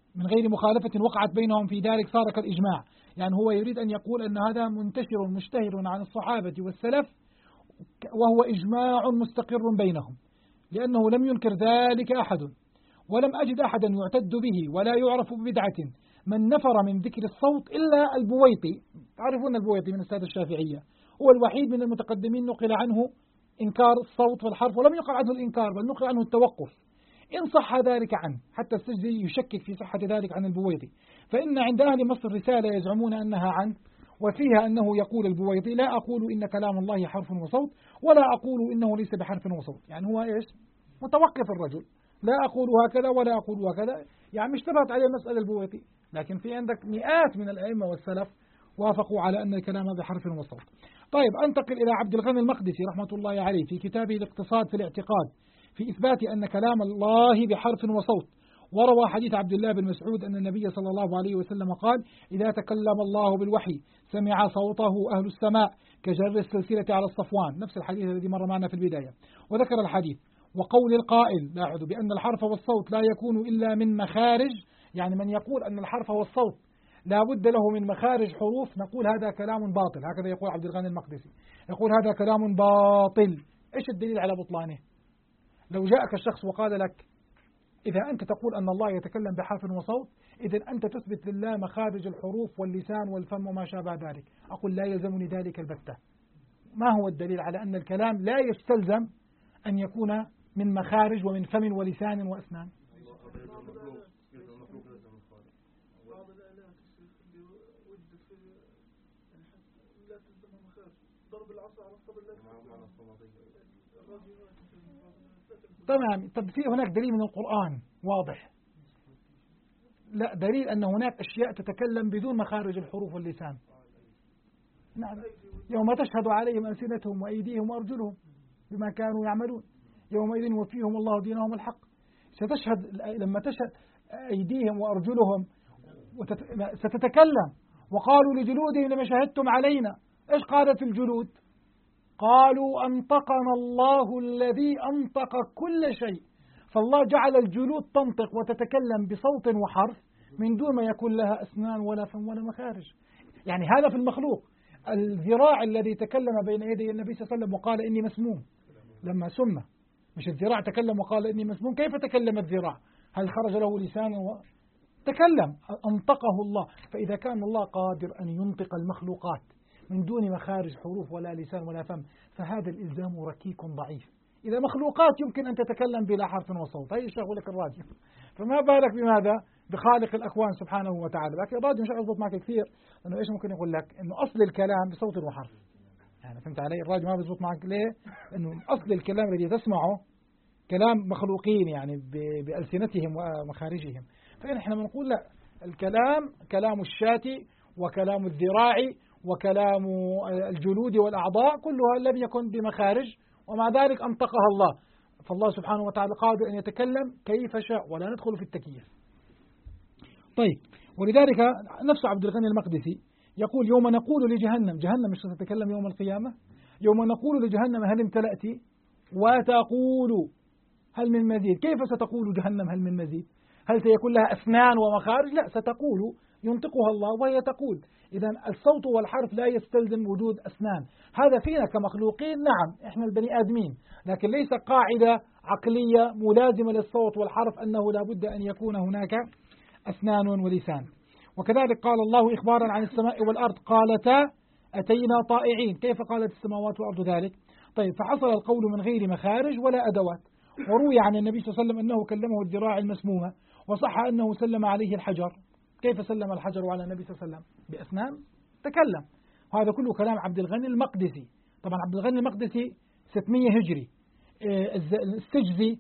صار كالإجماع، يعني هو يريد أن يقول أن هذا منتشر مشتهر عن الصحابة والسلف وهو إجماع مستقر بينهم، لأنه لم ينكر ذلك أحد، ولم أجد أحدا يعتد به ولا يعرف ببدعة من نفر من ذكر الصوت إلا البويطي. تعرفون البويطي من السادة الشافعية، هو الوحيد من المتقدمين نقل عنه إنكار الصوت والحرف، ولم يقل عنه الإنكار بل نقل عنه التوقف، إن صح ذلك عنه. حتى السجدي يشكك في صحة ذلك عن البويطي، فإن عند أهل مصر رسالة يزعمون أنها عنه وفيها أنه يقول البويطي لا أقول إن كلام الله حرف وصوت ولا أقول إنه ليس بحرف وصوت، يعني هو إيش متوقف الرجل، لا أقول هكذا ولا أقول هكذا، يعني اشتبهت عليه مسألة البويطي. لكن في عندك مئات من الأئمة والسلف وافقوا على أن الكلام بحرف وصوت. طيب أنتقل إلى عبد الغني المقدسي رحمة الله عليه في كتابه الاقتصاد في الاعتقاد في إثبات أن كلام الله بحرف وصوت، وروى حديث عبد الله بن مسعود أن النبي صلى الله عليه وسلم قال إذا تكلم الله بالوحي سمع صوته أهل السماء كجر السلسلة على الصفوان، نفس الحديث الذي مر معنا في البداية. وذكر الحديث وقول القائل لاحظوا بأن الحرف والصوت لا يكون إلا من مخارج، يعني من يقول أن الحرف والصوت لا بد له من مخارج حروف نقول هذا كلام باطل، هكذا يقول عبد الغني المقدسي، يقول هذا كلام باطل. إيش الدليل على بطلانه؟ لو جاءك الشخص وقال لك إذا أنت تقول أن الله يتكلم بحرف وصوت، إذا أنت تثبت لله مخارج الحروف واللسان والفم وما شابه ذلك. أقول لا يلزمني ذلك البتة. ما هو الدليل على أن الكلام لا يستلزم أن يكون من مخارج ومن فم ولسان وأسنان؟ تمام. طب في هناك دليل من القرآن واضح؟ لا، دليل أن هناك أشياء تتكلم بدون مخارج الحروف واللسان. نعم. يوم تشهد عليهم ألسنتهم وأيديهم وأرجلهم بما كانوا يعملون يومئذ يوفيهم الله دينهم الحق. ستشهد لما تشهد أيديهم وأرجلهم ستتكلم. وقالوا لجلودهم لما شهدتم علينا، إيش قالت الجلود؟ قالوا أنطقنا الله الذي أنطق كل شيء. فالله جعل الجلود تنطق وتتكلم بصوت وحرف من دون ما يكون لها أسنان ولا فم ولا مخارج. يعني هذا في المخلوق. الذراع الذي تكلم بين يدي النبي صلى الله عليه وسلم وقال إني مسموم لما سمى، مش الذراع تكلم وقال إني مسموم، كيف تكلم الذراع؟ هل خرج له لسان تكلم؟ أنطقه الله. فإذا كان الله قادر أن ينطق المخلوقات من دون مخارج حروف ولا لسان ولا فم، فهذا الإلزام ركيك ضعيف. إذا مخلوقات يمكن أن تتكلم بلا حرف وصوت، هي شغل لك الراجل، فما بالك بماذا؟ بخالق الأكوان سبحانه وتعالى. لكن الراجل مش هيضبط معك كثير، لأنه إيش ممكن يقول لك؟ إنه أصل الكلام بصوت وحرف. يعني فهمت علي؟ الراجل ما بيضبط معك ليه؟ إنه أصل الكلام الذي تسمعه كلام مخلوقين، يعني بألسنتهم ومخارجهم. فإحنا بنقول لا، الكلام كلام الشاة وكلام الذراع وكلام الجلود والأعضاء كلها لم يكن بمخارج، ومع ذلك أنطقها الله. فالله سبحانه وتعالى قادر أن يتكلم كيف شاء، ولا ندخل في التكييف. طيب، ولذلك نفس عبد الغني المقدسي يقول يوم نقول لجهنم، جهنم مش ستتكلم يوم القيامة، يوم نقول لجهنم هل امتلأت وتقول هل من مزيد. كيف ستقول جهنم هل من مزيد؟ هل سيكون لها أسنان ومخارج؟ لا، ستقول، ينطقها الله وهي تقول. إذا الصوت والحرف لا يستلزم وجود أسنان. هذا فينا كمخلوقين، نعم إحنا البني آدمين، لكن ليس قاعدة عقلية ملازمة للصوت والحرف أنه لا بد أن يكون هناك أسنان ولسان. وكذلك قال الله إخبارا عن السماء والأرض قالتا أتينا طائعين. كيف قالت السماوات والأرض ذلك؟ طيب، فحصل القول من غير مخارج ولا أدوات. وروي عن النبي صلى الله عليه وسلم أنه كلمه الذراع المسمومة، وصح أنه سلم عليه الحجر. كيف سلم الحجر على النبي صلى الله عليه وسلم؟ بأسنان تكلم. وهذا كله كلام عبد الغني المقدسي. طبعا عبد الغني المقدسي 600 هجري، السجزي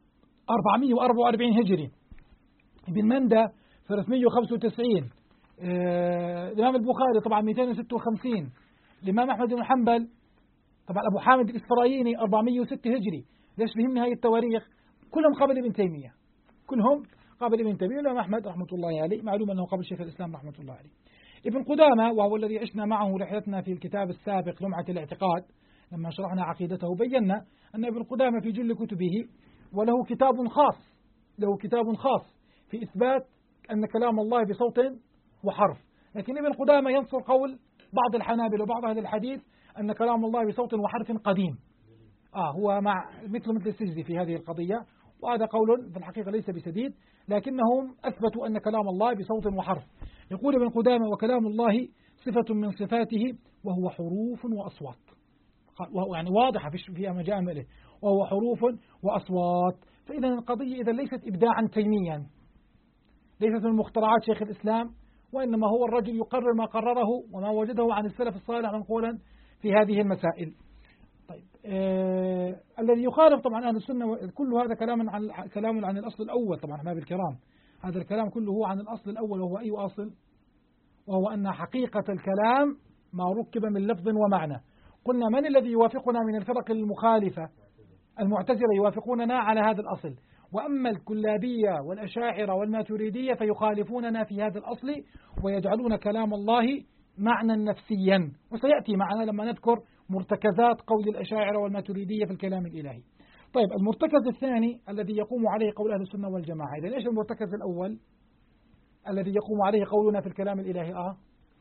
444 هجري، ابن مندى 395، الإمام البخاري طبعا 256، الإمام أحمد بن حنبل طبعا أبو حامد الإسفرايني 406 هجري. ليش بهمني هاي التواريخ؟ كلهم قبل ابن تيمية، كلهم قبل ابن تيمية. الإمام أحمد رحمة الله عليه معلوم أنه قبل شيخ الإسلام رحمة الله عليه. ابن قدامة وهو الذي عشنا معه رحلتنا في الكتاب السابق لمعة الاعتقاد، لما شرحنا عقيدته بينا أن ابن قدامة في جل كتبه وله كتاب خاص، له كتاب خاص في إثبات أن كلام الله بصوت وحرف. لكن ابن قدامة ينصر قول بعض الحنابلة وبعض أهل الحديث أن كلام الله بصوت وحرف قديم. هو مع مثل السجزي في هذه القضية، وهذا قول في الحقيقة ليس بسديد، لكنهم أثبتوا أن كلام الله بصوت وحرف. يقول ابن قدامة وكلام الله صفة من صفاته وهو حروف وأصوات. يعني واضحة في مجامله، وهو حروف وأصوات. فإذا القضية إذا ليست إبداعا تيميا، ليست من مخترعات شيخ الإسلام، وإنما هو الرجل يقرر ما قرره وما وجده عن السلف الصالح منقولا في هذه المسائل. طيب، الذي يخالف طبعا أهل السنة كل هذا كلام عن الأصل الأول. طبعا أحباب الكرام، هذا الكلام كله عن الأصل الأول، وهو أي أصل؟ وهو أن حقيقة الكلام ما ركب من لفظ ومعنى. قلنا من الذي يوافقنا من الفرق المخالفة؟ المعتزلة يوافقوننا على هذا الأصل، وأما الكلابية والأشاعرة والماتريدية فيخالفوننا في هذا الأصل ويجعلون كلام الله معنى نفسيا، وسيأتي معنا لما نذكر مرتكزات قول الأشاعرة والماتريدية في الكلام الإلهي. طيب، المرتكز الثاني الذي يقوم عليه قول أهل السنة والجماعة. إذن إيش المرتكز الأول الذي يقوم عليه قولنا في الكلام الإلهي؟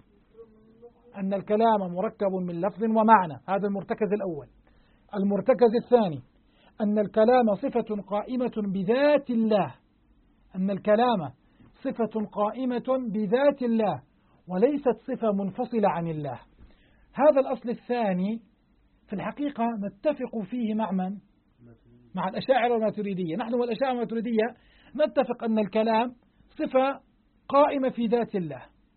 أن الكلام مركب من لفظ ومعنى، هذا المرتكز الأول. المرتكز الثاني أن الكلام صفة قائمة بذات الله أن الكلام صفة قائمة بذات الله وليست صفة منفصلة عن الله. هذا الأصل الثاني في الحقيقة نتفق فيه مع من؟ مع الأشاعرة والماتريدية. نحن والأشاعرة والماتريدية نتفق أن الكلام صفة قائمة في ذات الله،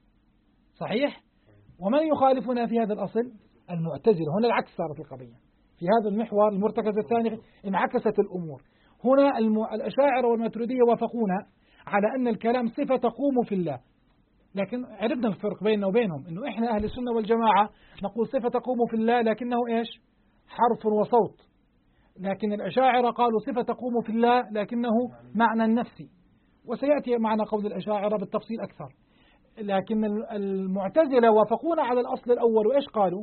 صحيح؟ ومن يخالفنا في هذا الأصل؟ المعتزلة. هنا العكس صارت القضية، في هذا المحور المرتكز الثاني انعكست الأمور. هنا الأشاعرة والماتريدية وافقونا على أن الكلام صفة تقوم في الله، لكن عرفنا الفرق بيننا وبينهم، أنه إحنا أهل السنة والجماعة نقول صفة تقوم في الله لكنه إيش؟ حرف وصوت. لكن الأشاعرة قالوا صفة تقوم في الله لكنه معنى نفسي، وسيأتي معنا قول الأشاعرة بالتفصيل أكثر. لكن المعتزلة وافقونا على الأصل الأول، وإيش قالوا؟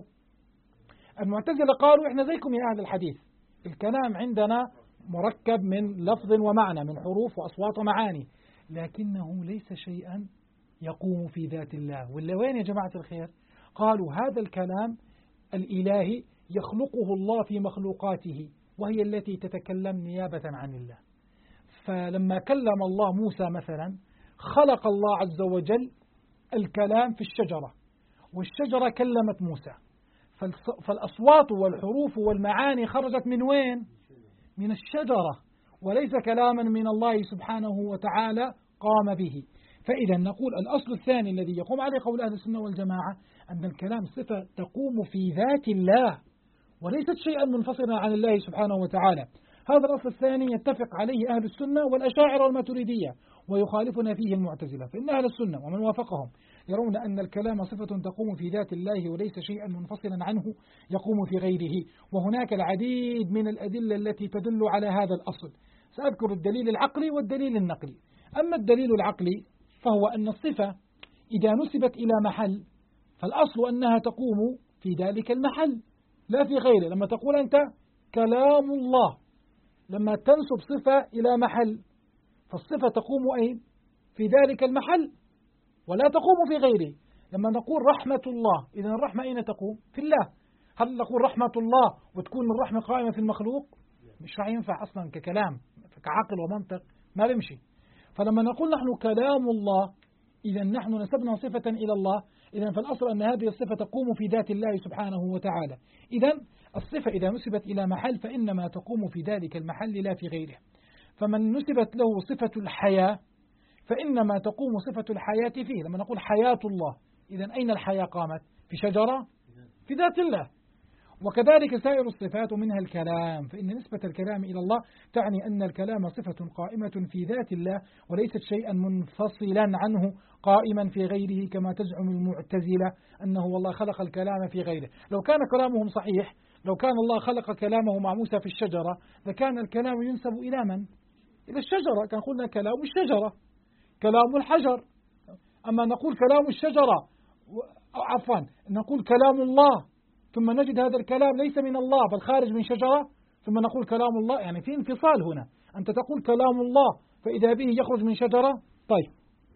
المعتزلة قالوا إحنا زيكم يا أهل الحديث، الكلام عندنا مركب من لفظ ومعنى، من حروف وأصوات ومعاني، لكنه ليس شيئا يقوم في ذات الله. ولا وين يا جماعة الخير؟ قالوا هذا الكلام الإلهي يخلقه الله في مخلوقاته، وهي التي تتكلم نيابة عن الله. فلما كلم الله موسى مثلا، خلق الله عز وجل الكلام في الشجرة، والشجرة كلمت موسى، فالأصوات والحروف والمعاني خرجت من وين؟ من الشجرة، وليس كلاما من الله سبحانه وتعالى قام به. فإذا نقول الأصل الثاني الذي يقوم عليه قول أهل السنة والجماعة أن الكلام صفة تقوم في ذات الله وليست شيئا منفصلا عن الله سبحانه وتعالى. هذا الأصل الثاني يتفق عليه أهل السنة والأشاعرة والماتريدية، ويخالفنا فيه المعتزلة. فإن أهل السنة ومن وافقهم يرون أن الكلام صفة تقوم في ذات الله وليس شيئا منفصلا عنه يقوم في غيره. وهناك العديد من الأدلة التي تدل على هذا الأصل. سأذكر الدليل العقلي والدليل النقلي. أما الدليل العقلي فهو أن الصفة إذا نسبت إلى محل فالأصل أنها تقوم في ذلك المحل لا في غيره. لما تقول أنت كلام الله، لما تنسب صفة إلى محل فالصفة تقوم أين؟ في ذلك المحل ولا تقوم في غيره. لما نقول رحمة الله، إذن الرحمة أين تقوم؟ في الله. هل نقول رحمة الله وتكون الرحمة قائمة في المخلوق؟ مش راح ينفع أصلا ككلام، كعقل ومنطق ما بيمشي. فلما نقول نحن كلام الله، إذا نحن نسبنا صفة إلى الله، إذا فالأصل أن هذه الصفة تقوم في ذات الله سبحانه وتعالى. إذا الصفة إذا نسبت إلى محل فإنما تقوم في ذلك المحل لا في غيره. فمن نسبت له صفة الحياة فإنما تقوم صفة الحياة فيه. لما نقول حياة الله، إذا أين الحياة قامت؟ في شجرة؟ في ذات الله. وكذلك سائر الصفات ومنها الكلام، فإن نسبة الكلام إلى الله تعني أن الكلام صفة قائمة في ذات الله وليست شيئا منفصلا عنه قائما في غيره كما تزعم المعتزلة أنه والله خلق الكلام في غيره. لو كان كلامهم صحيح، لو كان الله خلق كلامه مع موسى في الشجرة لكان الكلام ينسب إلى من؟ إلى الشجرة. كان قلنا كلام الشجرة، كلام الحجر. أما نقول كلام الشجرة، عفوا نقول كلام الله ثم نجد هذا الكلام ليس من الله بل خارج من شجرة ثم نقول كلام الله، يعني في انفصال هنا. أنت تقول كلام الله فإذا به يخرج من شجرة. طيب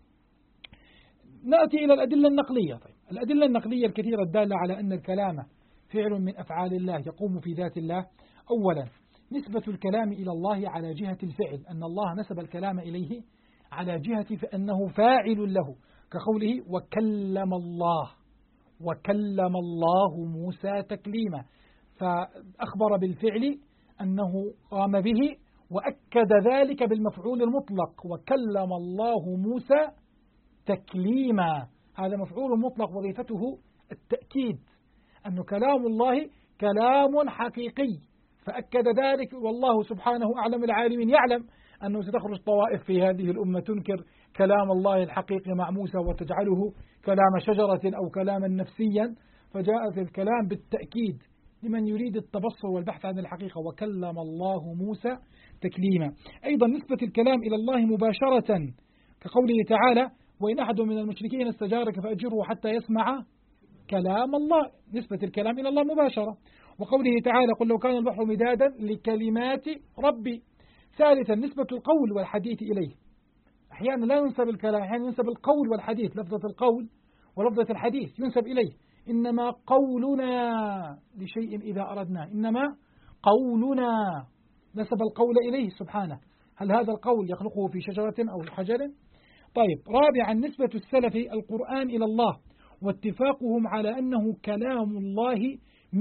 نأتي إلى الأدلة النقلية. طيب الأدلة النقلية الكثيرة الدالة على أن الكلام فعل من أفعال الله يقوم في ذات الله. أولا نسبة الكلام إلى الله على جهة الفعل، أن الله نسب الكلام إليه على جهة أنه فاعل له، كقوله وكلم الله، وكلم الله موسى تكليما، فأخبر بالفعل أنه قام به وأكد ذلك بالمفعول المطلق وكلم الله موسى تكليما. هذا مفعول مطلق وظيفته التأكيد، أن كلام الله كلام حقيقي، فأكد ذلك. والله سبحانه أعلم العالمين يعلم أنه ستخرج طوائف في هذه الأمة تنكر كلام الله الحقيقي مع موسى وتجعله كلام شجرة أو كلاما نفسيا، فجاء في الكلام بالتأكيد لمن يريد التبصر والبحث عن الحقيقة وكلم الله موسى تكليما. أيضا نسبة الكلام إلى الله مباشرة، كقوله تعالى وإن أحد من المشركين استجارك فأجره حتى يسمع كلام الله، نسبة الكلام إلى الله مباشرة. وقوله تعالى قل لو كان البحر مدادا لكلمات ربي. ثالثا نسبة القول والحديث إليه، أحيانا لا ينسب الكلام، أحيانا ينسب القول والحديث، لفظة القول ولفظة الحديث ينسب إليه. إنما قولنا لشيء إذا أردنا، إنما قولنا، نسب القول إليه سبحانه. هل هذا القول يخلقه في شجرة أو حجر؟ طيب، رابعا نسبة السلف القرآن إلى الله واتفاقهم على أنه كلام الله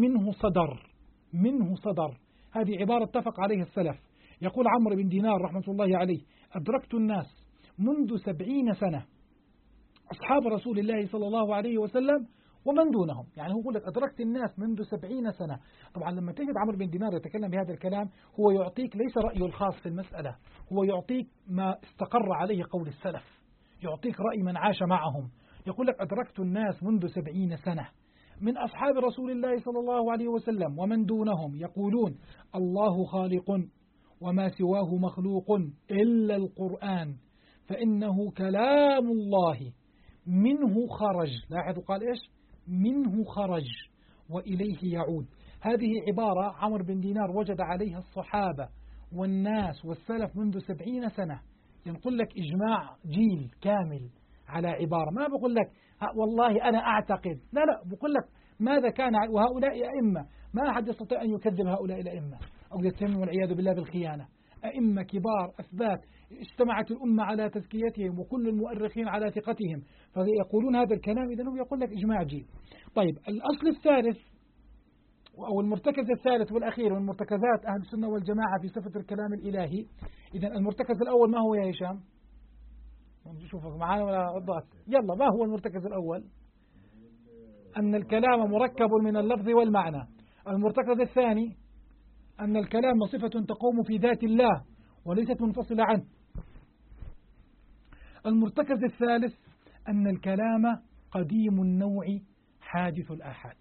منه صدر. هذه عبارة اتفق عليها السلف. يقول عمرو بن دينار رحمة الله عليه: أدركت الناس منذ 70 سنة، أصحاب رسول الله صلى الله عليه وسلم ومن دونهم. يعني هو يقول لك أدركت الناس منذ 70 سنة. طبعا لما تجد عمرو بن دينار يتكلم بهذا الكلام، هو يعطيك ليس رأيه الخاص في المسألة، هو يعطيك ما استقر عليه قول السلف، يعطيك رأي من عاش معهم. يقول لك أدركت الناس منذ 70 سنة من أصحاب رسول الله صلى الله عليه وسلم ومن دونهم يقولون: الله خالق وما سواه مخلوق إلا القرآن فإنه كلام الله منه خرج. لاحظوا قال إيش؟ منه خرج وإليه يعود. هذه عبارة عمرو بن دينار وجد عليها الصحابة والناس والسلف منذ 70 سنة. ينقل لك إجماع جيل كامل على عبارة. ما بقول لك والله أنا أعتقد، لا، بقول لك ماذا كان. وهؤلاء أئمة، ما أحد يستطيع أن يكذب هؤلاء الأئمة أو يتهم والعياذ بالله بالخيانة. أئمة كبار أثبات، اجتمعت الأمة على تزكيتهم وكل المؤرخين على ثقتهم، فيقولون هذا الكلام. إذن هو يقول لك إجماع جيل. طيب، الأصل الثالث أو المرتكز الثالث والأخير من مرتكزات أهل السنة والجماعة في صفة الكلام الإلهي. إذن المرتكز الأول ما هو يا هشام؟ شوفك معانا ولا وضعت؟ يلا، ما هو المرتكز الأول؟ أن الكلام مركب من اللفظ والمعنى. المرتكز الثاني أن الكلام صفة تقوم في ذات الله وليست منفصلة عنه. المرتكز الثالث أن الكلام قديم النوع حادث الآحاد.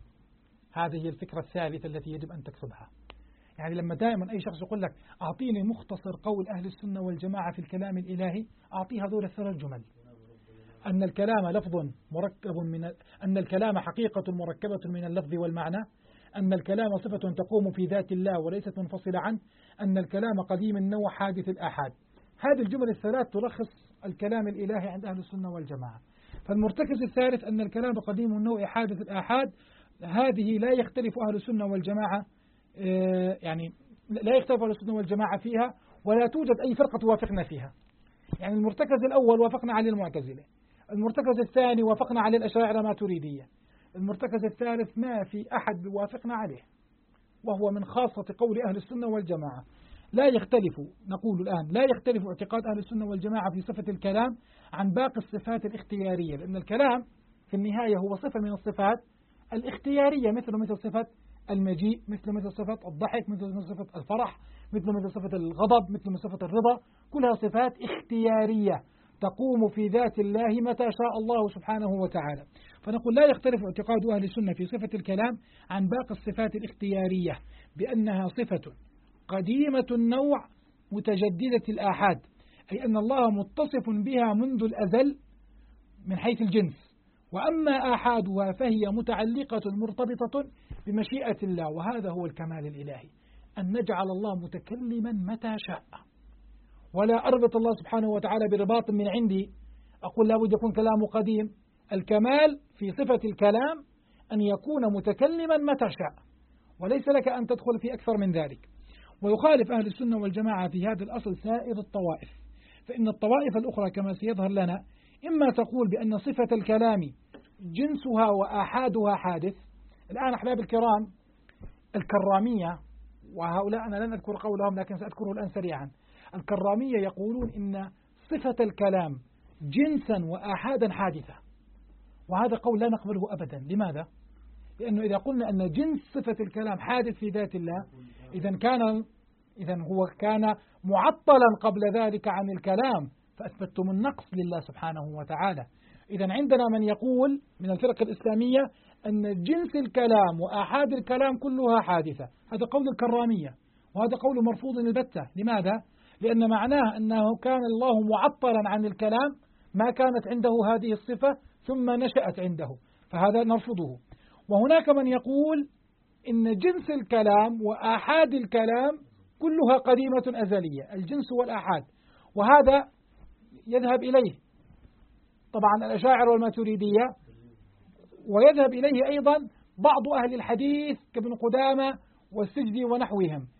هذه هي الفكرة الثالثة التي يجب أن تكتبها. يعني لما دائما أي شخص يقول لك أعطيني مختصر قول أهل السنة والجماعة في الكلام الإلهي، أعطيه هذول الثلاث جمل: أن الكلام لفظ مركب أن الكلام حقيقة مركبة من اللفظ والمعنى، أن الكلام صفة تقوم في ذات الله وليست منفصلة عنه، أن الكلام قديم النوع حادث الآحاد. هذه الجمل الثلاث تلخص الكلام الإلهي عند أهل السنة والجماعة. فالمرتكز الثالث أن الكلام قديم النوع حادث الآحاد، هذه لا يختلف أهل السنة والجماعة، يعني لا يختلف أهل السنة والجماعة فيها، ولا توجد أي فرقة توافقنا فيها. يعني المرتكز الأول وافقنا عليه المعتزلة، المرتكز الثاني وافقنا عليه الأشاعرة ماتريدية، المرتكز الثالث ما في أحد وافقنا عليه، وهو من خاصة قول أهل السنة والجماعة. لا يختلف، نقول الآن لا يختلف اعتقاد أهل السنة والجماعة في صفة الكلام عن باقي الصفات الاختيارية، لأن الكلام في النهاية هو صفة من الصفات الاختيارية، مثل صفة المجيء، مثل صفة الضحك، مثل صفة الفرح، مثل صفة الغضب، مثل صفة الرضا، كلها صفات اختيارية تقوم في ذات الله متى شاء الله سبحانه وتعالى. فنقول لا يختلف اعتقاد أهل السنة في صفة الكلام عن باقي الصفات الاختيارية بأنها صفة قديمة النوع متجددة الآحاد، أي أن الله متصف بها منذ الأزل من حيث الجنس، وأما آحادها فهي متعلقة مرتبطة بمشيئة الله. وهذا هو الكمال الإلهي، أن نجعل الله متكلما متى شاء، ولا أربط الله سبحانه وتعالى برباط من عندي أقول لابد يكون كلامه قديم. الكمال في صفة الكلام أن يكون متكلما متى شاء، وليس لك أن تدخل في أكثر من ذلك. ويخالف أهل السنة والجماعة في هذا الأصل سائر الطوائف، فإن الطوائف الأخرى كما سيظهر لنا إما تقول بأن صفة الكلام جنسها وآحادها حادث. الآن أحباب الكرام، الكرامية، وهؤلاء أنا لن أذكر قولهم لكن سأذكره الآن سريعا، الكرامية يقولون إن صفة الكلام جنسا وآحادا حادثة، وهذا قول لا نقبله أبدا. لماذا؟ لأنه إذا قلنا أن جنس صفة الكلام حادث في ذات الله، إذن هو كان معطلا قبل ذلك عن الكلام، فأثبتم النقص لله سبحانه وتعالى. إذن عندنا من يقول من الفرق الإسلامية أن جنس الكلام وآحاد الكلام كلها حادثة، هذا قول الكرامية، وهذا قول مرفوض البتة. لماذا؟ لأن معناه أنه كان الله معطلا عن الكلام، ما كانت عنده هذه الصفة ثم نشأت عنده، فهذا نرفضه. وهناك من يقول إن جنس الكلام وآحاد الكلام كلها قديمة أزلية، الجنس والآحاد، وهذا يذهب إليه طبعا الأشاعرة والماتريدية، ويذهب إليه أيضا بعض أهل الحديث كابن قدامة والسجدي ونحوهم،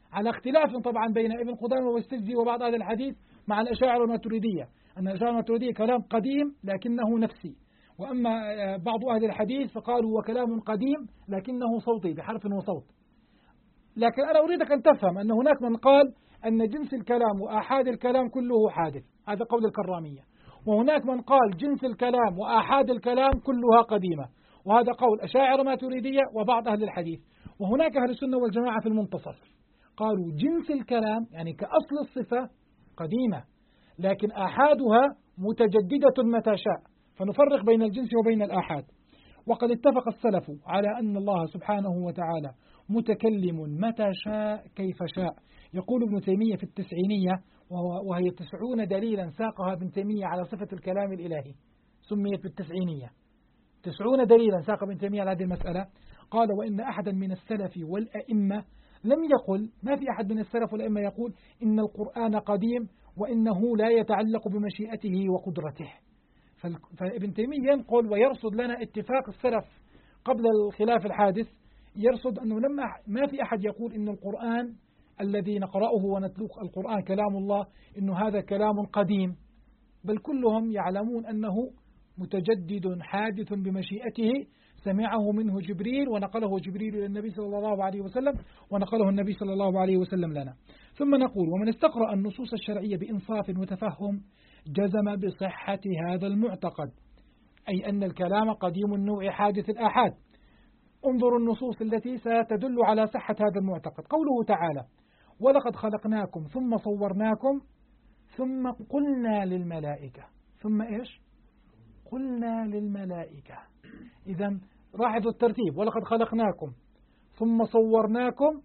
على اختلاف طبعا بين ابن قدامة والسجزي وبعض أهل الحديث مع الأشاعرة والماتريدية، أن الأشاعرة والماتريدية كلام قديم لكنه نفسي، وأما بعض أهل الحديث فقالوا هو كلام قديم لكنه صوتي بحرف وصوت. لكن أنا أريدك أن تفهم أن هناك من قال أن جنس الكلام وآحاد الكلام كله حادث، هذا قول الكرامية، وهناك من قال جنس الكلام وآحاد الكلام كلها قديمة، وهذا قول أشاعرة ماتريدية وبعض أهل الحديث. وهناك أهل السنة والجماعة في المنتصف قالوا جنس الكلام يعني كأصل الصفة قديمة، لكن آحادها متجددة متى شاء، فنفرق بين الجنس وبين الآحاد. وقد اتفق السلف على أن الله سبحانه وتعالى متكلم متى شاء كيف شاء. يقول ابن تيمية في التسعينية، وهي 90 دليلا ساقها ابن تيمية على صفة الكلام الإلهي، سميت بالتسعينية، 90 دليلا ساق ابن تيمية على هذه المسألة. قال وإن أحدا من السلف والأئمة لم يقل، ما في أحد من السلف والأئمة يقول إن القرآن قديم وإنه لا يتعلق بمشيئته وقدرته. فابن تيمية ينقل ويرصد لنا اتفاق السلف قبل الخلاف الحادث، يرصد أنه ما في أحد يقول إن القرآن الذي نقرأه ونتلوه القرآن كلام الله إنه هذا كلام قديم، بل كلهم يعلمون أنه متجدد حادث بمشيئته، سمعه منه جبريل ونقله جبريل إلى النبي صلى الله عليه وسلم ونقله النبي صلى الله عليه وسلم لنا. ثم نقول ومن استقرأ النصوص الشرعية بإنصاف وتفهم جزم بصحة هذا المعتقد، أي أن الكلام قديم النوع حادث الآحاد. انظروا النصوص التي ستدل على صحة هذا المعتقد. قوله تعالى ولقد خلقناكم ثم صورناكم ثم قلنا للملائكة، ثم إيش؟ قلنا للملائكة. إذن لاحظوا الترتيب، ولقد خلقناكم ثم صورناكم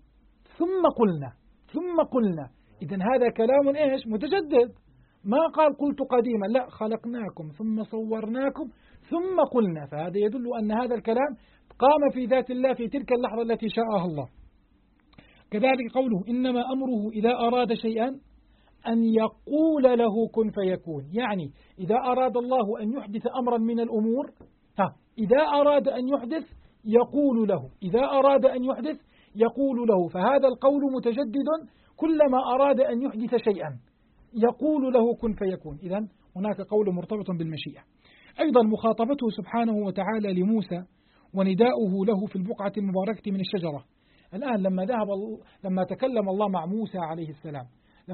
ثم قلنا. إذن هذا كلام إيش؟ متجدد، ما قال قلت قديما، لا، خلقناكم ثم صورناكم ثم قلنا، فهذا يدل أن هذا الكلام قام في ذات الله في تلك اللحظة التي شاءها الله. كذلك قوله إنما أمره إذا أراد شيئا أن يقول له كن فيكون، يعني إذا أراد الله أن يحدث أمرا من الأمور، إذا أراد أن يحدث يقول له، إذا أراد أن يحدث يقول له، فهذا القول متجدد كلما أراد أن يحدث شيئا يقول له كن فيكون. إذن هناك قول مرتبط بالمشيئة. أيضا مخاطبته سبحانه وتعالى لموسى ونداؤه له في البقعة المباركة من الشجرة. الآن لما تكلم الله مع موسى عليه السلام،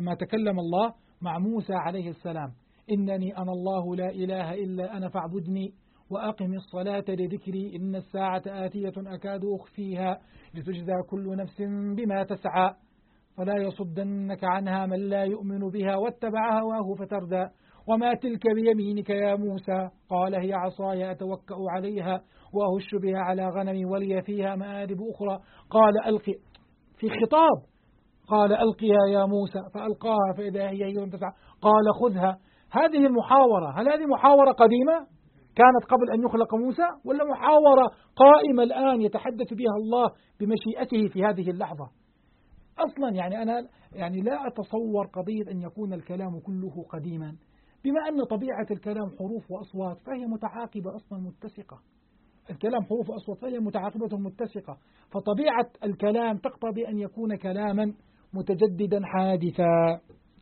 إنني أنا الله لا إله إلا أنا فاعبدني وأقم الصلاة لذكري إن الساعة آتية أكاد أخفيها لتجزى كل نفس بما تسعى فلا يصدنك عنها من لا يؤمن بها واتبع هواه فتردى وما تلك بيمينك يا موسى قال هي عصاي أتوكأ عليها وأهش بها على غنمي ولي فيها مآرب أخرى قال ألقي، في خطاب قال ألقيها يا موسى فألقاها فإذا هي تسعى قال خذها. هذه المحاورة، هل هذه محاورة قديمة كانت قبل أن يخلق موسى، ولا محاورة قائمة الآن يتحدث بها الله بمشيئته في هذه اللحظة؟ أصلا أنا لا أتصور قضية أن يكون الكلام كله قديما، بما أن طبيعة الكلام حروف وأصوات فهي متعاقبة أصلا متسقة، الكلام حروف وأصوات فهي متعاقبة متسقة، فطبيعة الكلام تقتضي أن يكون كلاما متجددا حادثا.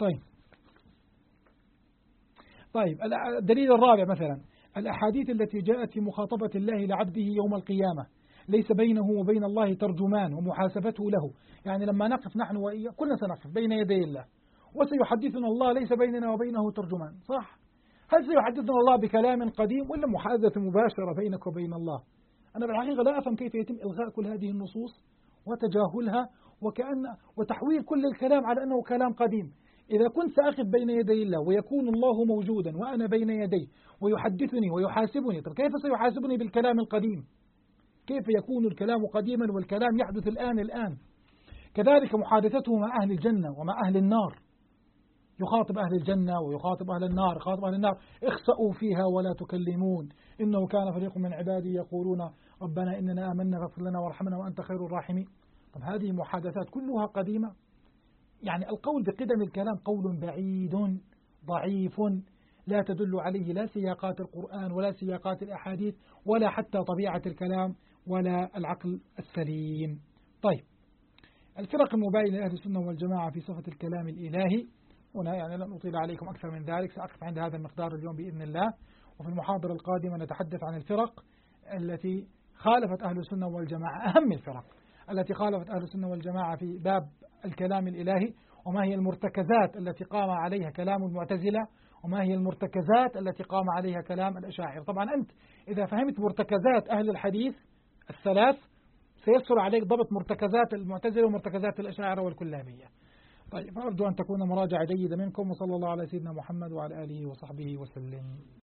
طيب الدليل الرابع مثلا الأحاديث التي جاءت في مخاطبة الله لعبده يوم القيامة، ليس بينه وبين الله ترجمان ومحاسبته له، يعني لما نقف نحن وإياه كلنا سنقف بين يدي الله وسيحدثنا الله ليس بيننا وبينه ترجمان، صح؟ هل سيحدثنا الله بكلام قديم ولا محادثة مباشرة بينك وبين الله؟ أنا بالحقيقة لا أفهم كيف يتم إلغاء كل هذه النصوص وتجاهلها وتحويل كل الكلام على أنه كلام قديم. إذا كنت سأقف بين يدي الله ويكون الله موجودا وأنا بين يديه ويحدثني ويحاسبني، طب كيف سيحاسبني بالكلام القديم؟ كيف يكون الكلام قديما والكلام يحدث الآن؟ كذلك محادثته مع أهل الجنة ومع أهل النار، يخاطب أهل الجنة ويخاطب أهل النار، يخاطب أهل النار اخسأوا فيها ولا تكلمون إنه كان فريق من عبادي يقولون ربنا إننا آمنا فاغفر لنا وارحمنا وأنت خير الراحمين. طب هذه محادثات كلها قديمة، يعني القول بقدم الكلام قول بعيد ضعيف لا تدل عليه لا سياقات القرآن ولا سياقات الأحاديث ولا حتى طبيعة الكلام ولا العقل السليم. طيب الفرق المباينة لأهل السنة والجماعة في صفة الكلام الإلهي. هنا يعني لن أطيل عليكم أكثر من ذلك، سأقف عند هذا المقدار اليوم بإذن الله، وفي المحاضرة القادمة نتحدث عن الفرق التي خالفت أهل السنة والجماعة، أهم الفرق التي خالفت أهل السنة والجماعة في باب الكلام الإلهي، وما هي المرتكزات التي قام عليها كلام المعتزلة، وما هي المرتكزات التي قام عليها كلام الأشاعرة. طبعا أنت إذا فهمت مرتكزات أهل الحديث الثلاث سيسهل عليك ضبط مرتكزات المعتزلة ومرتكزات الأشاعرة والكلابية. طيب، أرجو أن تكون مراجعة جيدة منكم، وصلى الله على سيدنا محمد وعلى آله وصحبه وسلم.